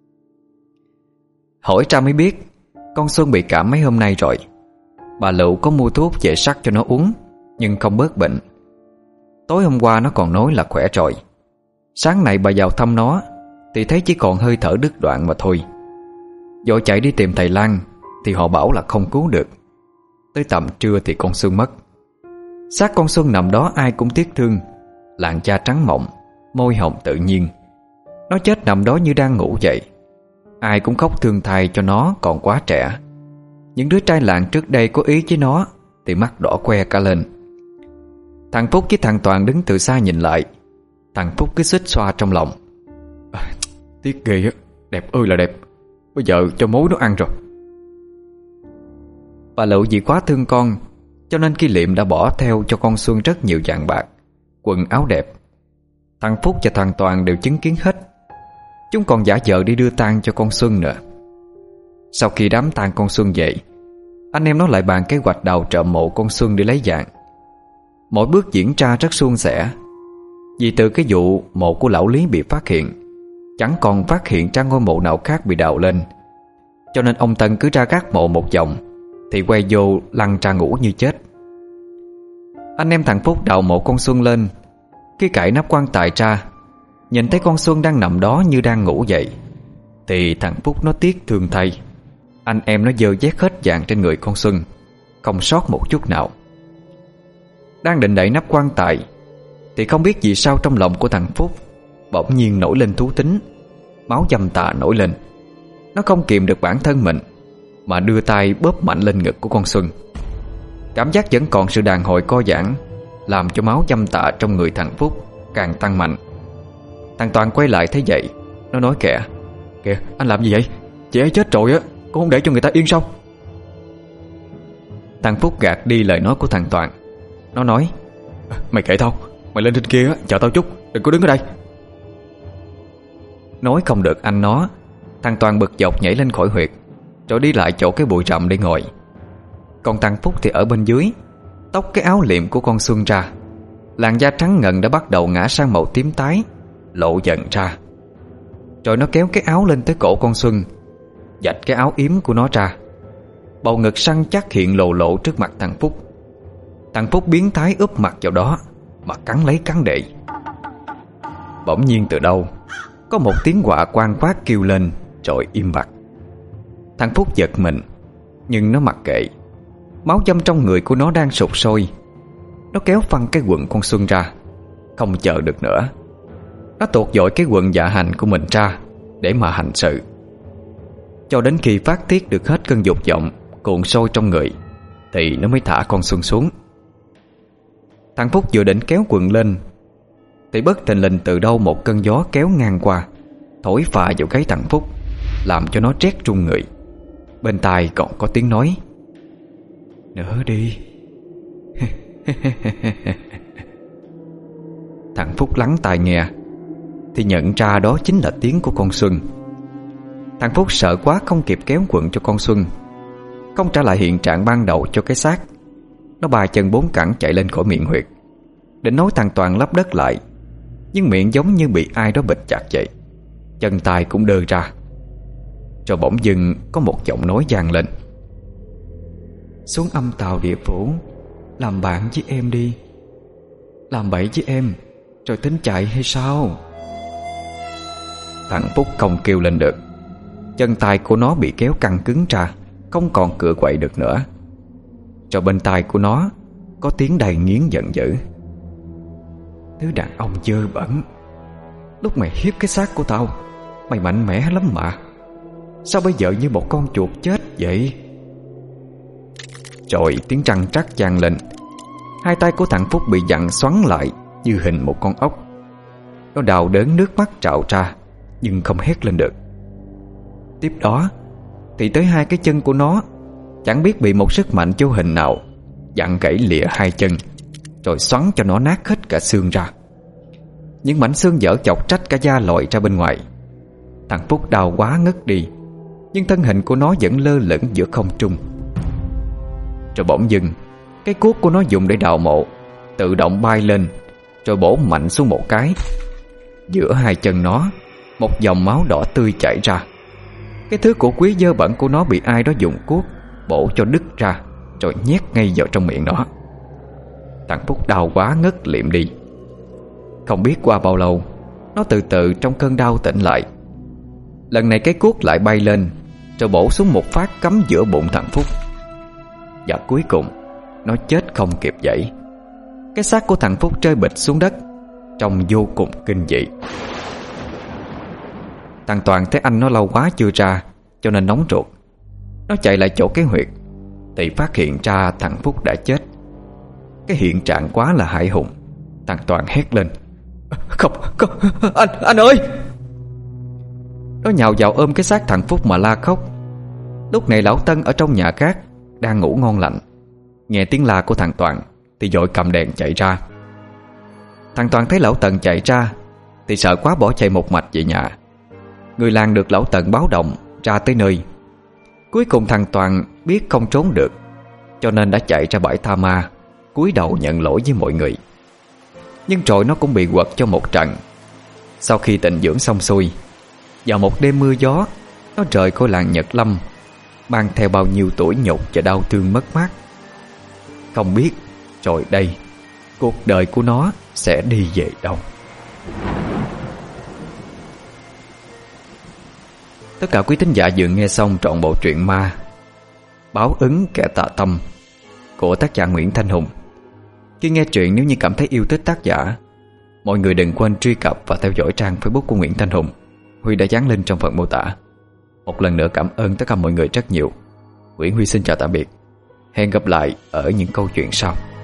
Hỏi ra mới biết, con Xuân bị cảm mấy hôm nay rồi. Bà Lựu có mua thuốc về sắc cho nó uống, nhưng không bớt bệnh. Tối hôm qua nó còn nói là khỏe rồi. Sáng nay bà vào thăm nó thì thấy chỉ còn hơi thở đứt đoạn mà thôi. Vội chạy đi tìm thầy Lan thì họ bảo là không cứu được. Tới tầm trưa thì con Xuân mất. Xác con Xuân nằm đó ai cũng tiếc thương. Làn da trắng mọng, môi hồng tự nhiên. Nó chết nằm đó như đang ngủ vậy. Ai cũng khóc thương thay cho nó còn quá trẻ. Những đứa trai làng trước đây có ý với nó thì mắt đỏ que cả lên. Thằng Phúc với thằng Toàn đứng từ xa nhìn lại. Thằng Phúc cứ xích xoa trong lòng: à, tiếc ghê á, đẹp ơi là đẹp. Bây giờ cho mối nó ăn rồi. Bà Lựu vì quá thương con, cho nên khi liệm đã bỏ theo cho con Xuân rất nhiều vàng bạc, quần áo đẹp. Thằng Phúc và thằng Toàn đều chứng kiến hết. Chúng còn giả vờ đi đưa tang cho con Xuân nữa. Sau khi đám tang con Xuân dậy, anh em nó lại bàn kế hoạch đào trộm mộ con Xuân để lấy vàng. Mỗi bước diễn ra rất suôn sẻ. Vì từ cái vụ mộ của lão Lý bị phát hiện, chẳng còn phát hiện ra ngôi mộ nào khác bị đào lên, cho nên ông Tân cứ ra gác mộ một vòng thì quay vô lăn ra ngủ như chết. Anh em thằng Phúc đào mộ con Xuân lên. Khi cạy nắp quan tài ra, nhìn thấy con Xuân đang nằm đó như đang ngủ vậy, thì thằng Phúc nó tiếc thương thay. Anh em nó dơ vét hết vàng trên người con Xuân, không sót một chút nào. Đang định đậy nắp quan tài thì không biết vì sao trong lòng của thằng Phúc bỗng nhiên nổi lên thú tính. Máu dâm tà nổi lên. Nó không kìm được bản thân mình mà đưa tay bóp mạnh lên ngực của con Xuân. Cảm giác vẫn còn sự đàn hồi co giãn, làm cho máu dâm tà trong người thằng Phúc càng tăng mạnh. Thằng Toàn quay lại thấy vậy, nó nói kẻ: kìa, anh làm gì vậy? Chị ấy chết rồi á, cũng không để cho người ta yên sao? Thằng Phúc gạt đi lời nói của thằng Toàn. Nó nói: mày kệ tao, mày lên trên kia chờ tao chút, đừng có đứng ở đây. Nói không được anh nó, thằng Toàn bực dọc nhảy lên khỏi huyệt, rồi đi lại chỗ cái bụi rậm để ngồi. Còn thằng Phúc thì ở bên dưới, tóc cái áo liệm của con Xuân ra. Làn da trắng ngần đã bắt đầu ngã sang màu tím tái, lộ dần ra. Rồi nó kéo cái áo lên tới cổ con Xuân, vạch cái áo yếm của nó ra. Bầu ngực săn chắc hiện lộ lộ trước mặt thằng Phúc. Thằng Phúc biến thái úp mặt vào đó mà cắn lấy cắn đệ. Bỗng nhiên từ đâu có một tiếng quạ quang quát kêu lên, rồi im bặt. Thằng Phúc giật mình, nhưng nó mặc kệ. Máu dâm trong người của nó đang sục sôi. Nó kéo phăng cái quần con Xuân ra, không chờ được nữa. Nó tuột dội cái quần dạ hành của mình ra để mà hành sự, cho đến khi phát tiết được hết cơn dục vọng cuộn sôi trong người thì nó mới thả con Xuân xuống. Thằng Phúc vừa định kéo quần lên thì bất thình lình từ đâu một cơn gió kéo ngang qua, thổi phà vào gáy thằng Phúc, làm cho nó rét run người. Bên tai còn có tiếng nói: "Nữa đi." Thằng Phúc lắng tai nghe thì nhận ra đó chính là tiếng của con Xuân. Thằng Phúc sợ quá không kịp kéo quần cho con Xuân, không trả lại hiện trạng ban đầu cho cái xác. Nó ba chân bốn cẳng chạy lên khỏi miệng huyệt, định nói thằng Toàn lấp đất lại, nhưng miệng giống như bị ai đó bịt chặt vậy. Chân tay cũng đơ ra. Rồi bỗng dưng có một giọng nói vang lên: "Xuống âm tào địa phủ làm bạn với em đi. Làm bậy với em rồi tính chạy hay sao?" Thằng Phúc không kêu lên được. Chân tay của nó bị kéo căng cứng ra, không còn cựa quậy được nữa. Rồi bên tai của nó có tiếng đầy nghiến giận dữ: "Thứ đàn ông dơ bẩn, lúc mày hiếp cái xác của tao, mày mạnh mẽ lắm mà. Sao bây giờ như một con chuột chết vậy?" Rồi tiếng răng rắc vang lên. Hai tay của thằng Phúc bị vặn xoắn lại như hình một con ốc. Nó đau đớn, nước mắt trào ra, nhưng không hét lên được. Tiếp đó thì tới hai cái chân của nó, chẳng biết bị một sức mạnh vô hình nào vặn gãy lìa hai chân, rồi xoắn cho nó nát hết cả xương ra. Những mảnh xương dở chọc trách cả da lòi ra bên ngoài. Thằng Phúc đau quá ngất đi, nhưng thân hình của nó vẫn lơ lửng giữa không trung. Rồi bỗng dưng cái cuốc của nó dùng để đào mộ tự động bay lên, rồi bổ mạnh xuống một cái. Giữa hai chân nó, một dòng máu đỏ tươi chảy ra. Cái thứ của quý dơ bẩn của nó bị ai đó dùng cuốc bổ cho đứt ra, rồi nhét ngay vào trong miệng nó. Thằng Phúc đau quá ngất liệm đi. Không biết qua bao lâu, nó từ từ trong cơn đau tỉnh lại. Lần này cái cuốc lại bay lên, rồi bổ xuống một phát cắm giữa bụng thằng Phúc. Và cuối cùng nó chết không kịp dậy. Cái xác của thằng Phúc rơi bịch xuống đất, trông vô cùng kinh dị. Thằng Toàn thấy anh nó lâu quá chưa ra, cho nên nóng ruột. Nó chạy lại chỗ cái huyệt thì phát hiện ra thằng Phúc đã chết. Cái hiện trạng quá là hãi hùng. Thằng Toàn hét lên: Không, không, anh, anh ơi! Nó nhào vào ôm cái xác thằng Phúc mà la khóc. Lúc này lão Tân ở trong nhà khác đang ngủ ngon lành, nghe tiếng la của thằng Toàn thì vội cầm đèn chạy ra. Thằng Toàn thấy lão Tần chạy ra thì sợ quá, bỏ chạy một mạch về nhà. Người làng được lão Tần báo động ra tới nơi. Cuối cùng thằng Toàn biết không trốn được, cho nên đã chạy ra bãi tha ma, cúi đầu nhận lỗi với mọi người. Nhưng rồi nó cũng bị quật cho một trận. Sau khi tịnh dưỡng xong xuôi, vào một đêm mưa gió, nó rời khỏi làng Nhật Lâm, mang theo bao nhiêu tuổi nhục và đau thương mất mát. Không biết rồi đây cuộc đời của nó sẽ đi về đâu. Tất cả quý thính giả vừa nghe xong trọn bộ truyện ma Báo ứng kẻ tà tâm của tác giả Nguyễn Thanh Hùng. Khi nghe truyện, nếu như cảm thấy yêu thích tác giả, mọi người đừng quên truy cập và theo dõi trang Facebook của Nguyễn Thanh Hùng. Huy đã dán link trong phần mô tả. Một lần nữa cảm ơn tất cả mọi người rất nhiều. Nguyễn Huy xin chào tạm biệt. Hẹn gặp lại ở những câu chuyện sau.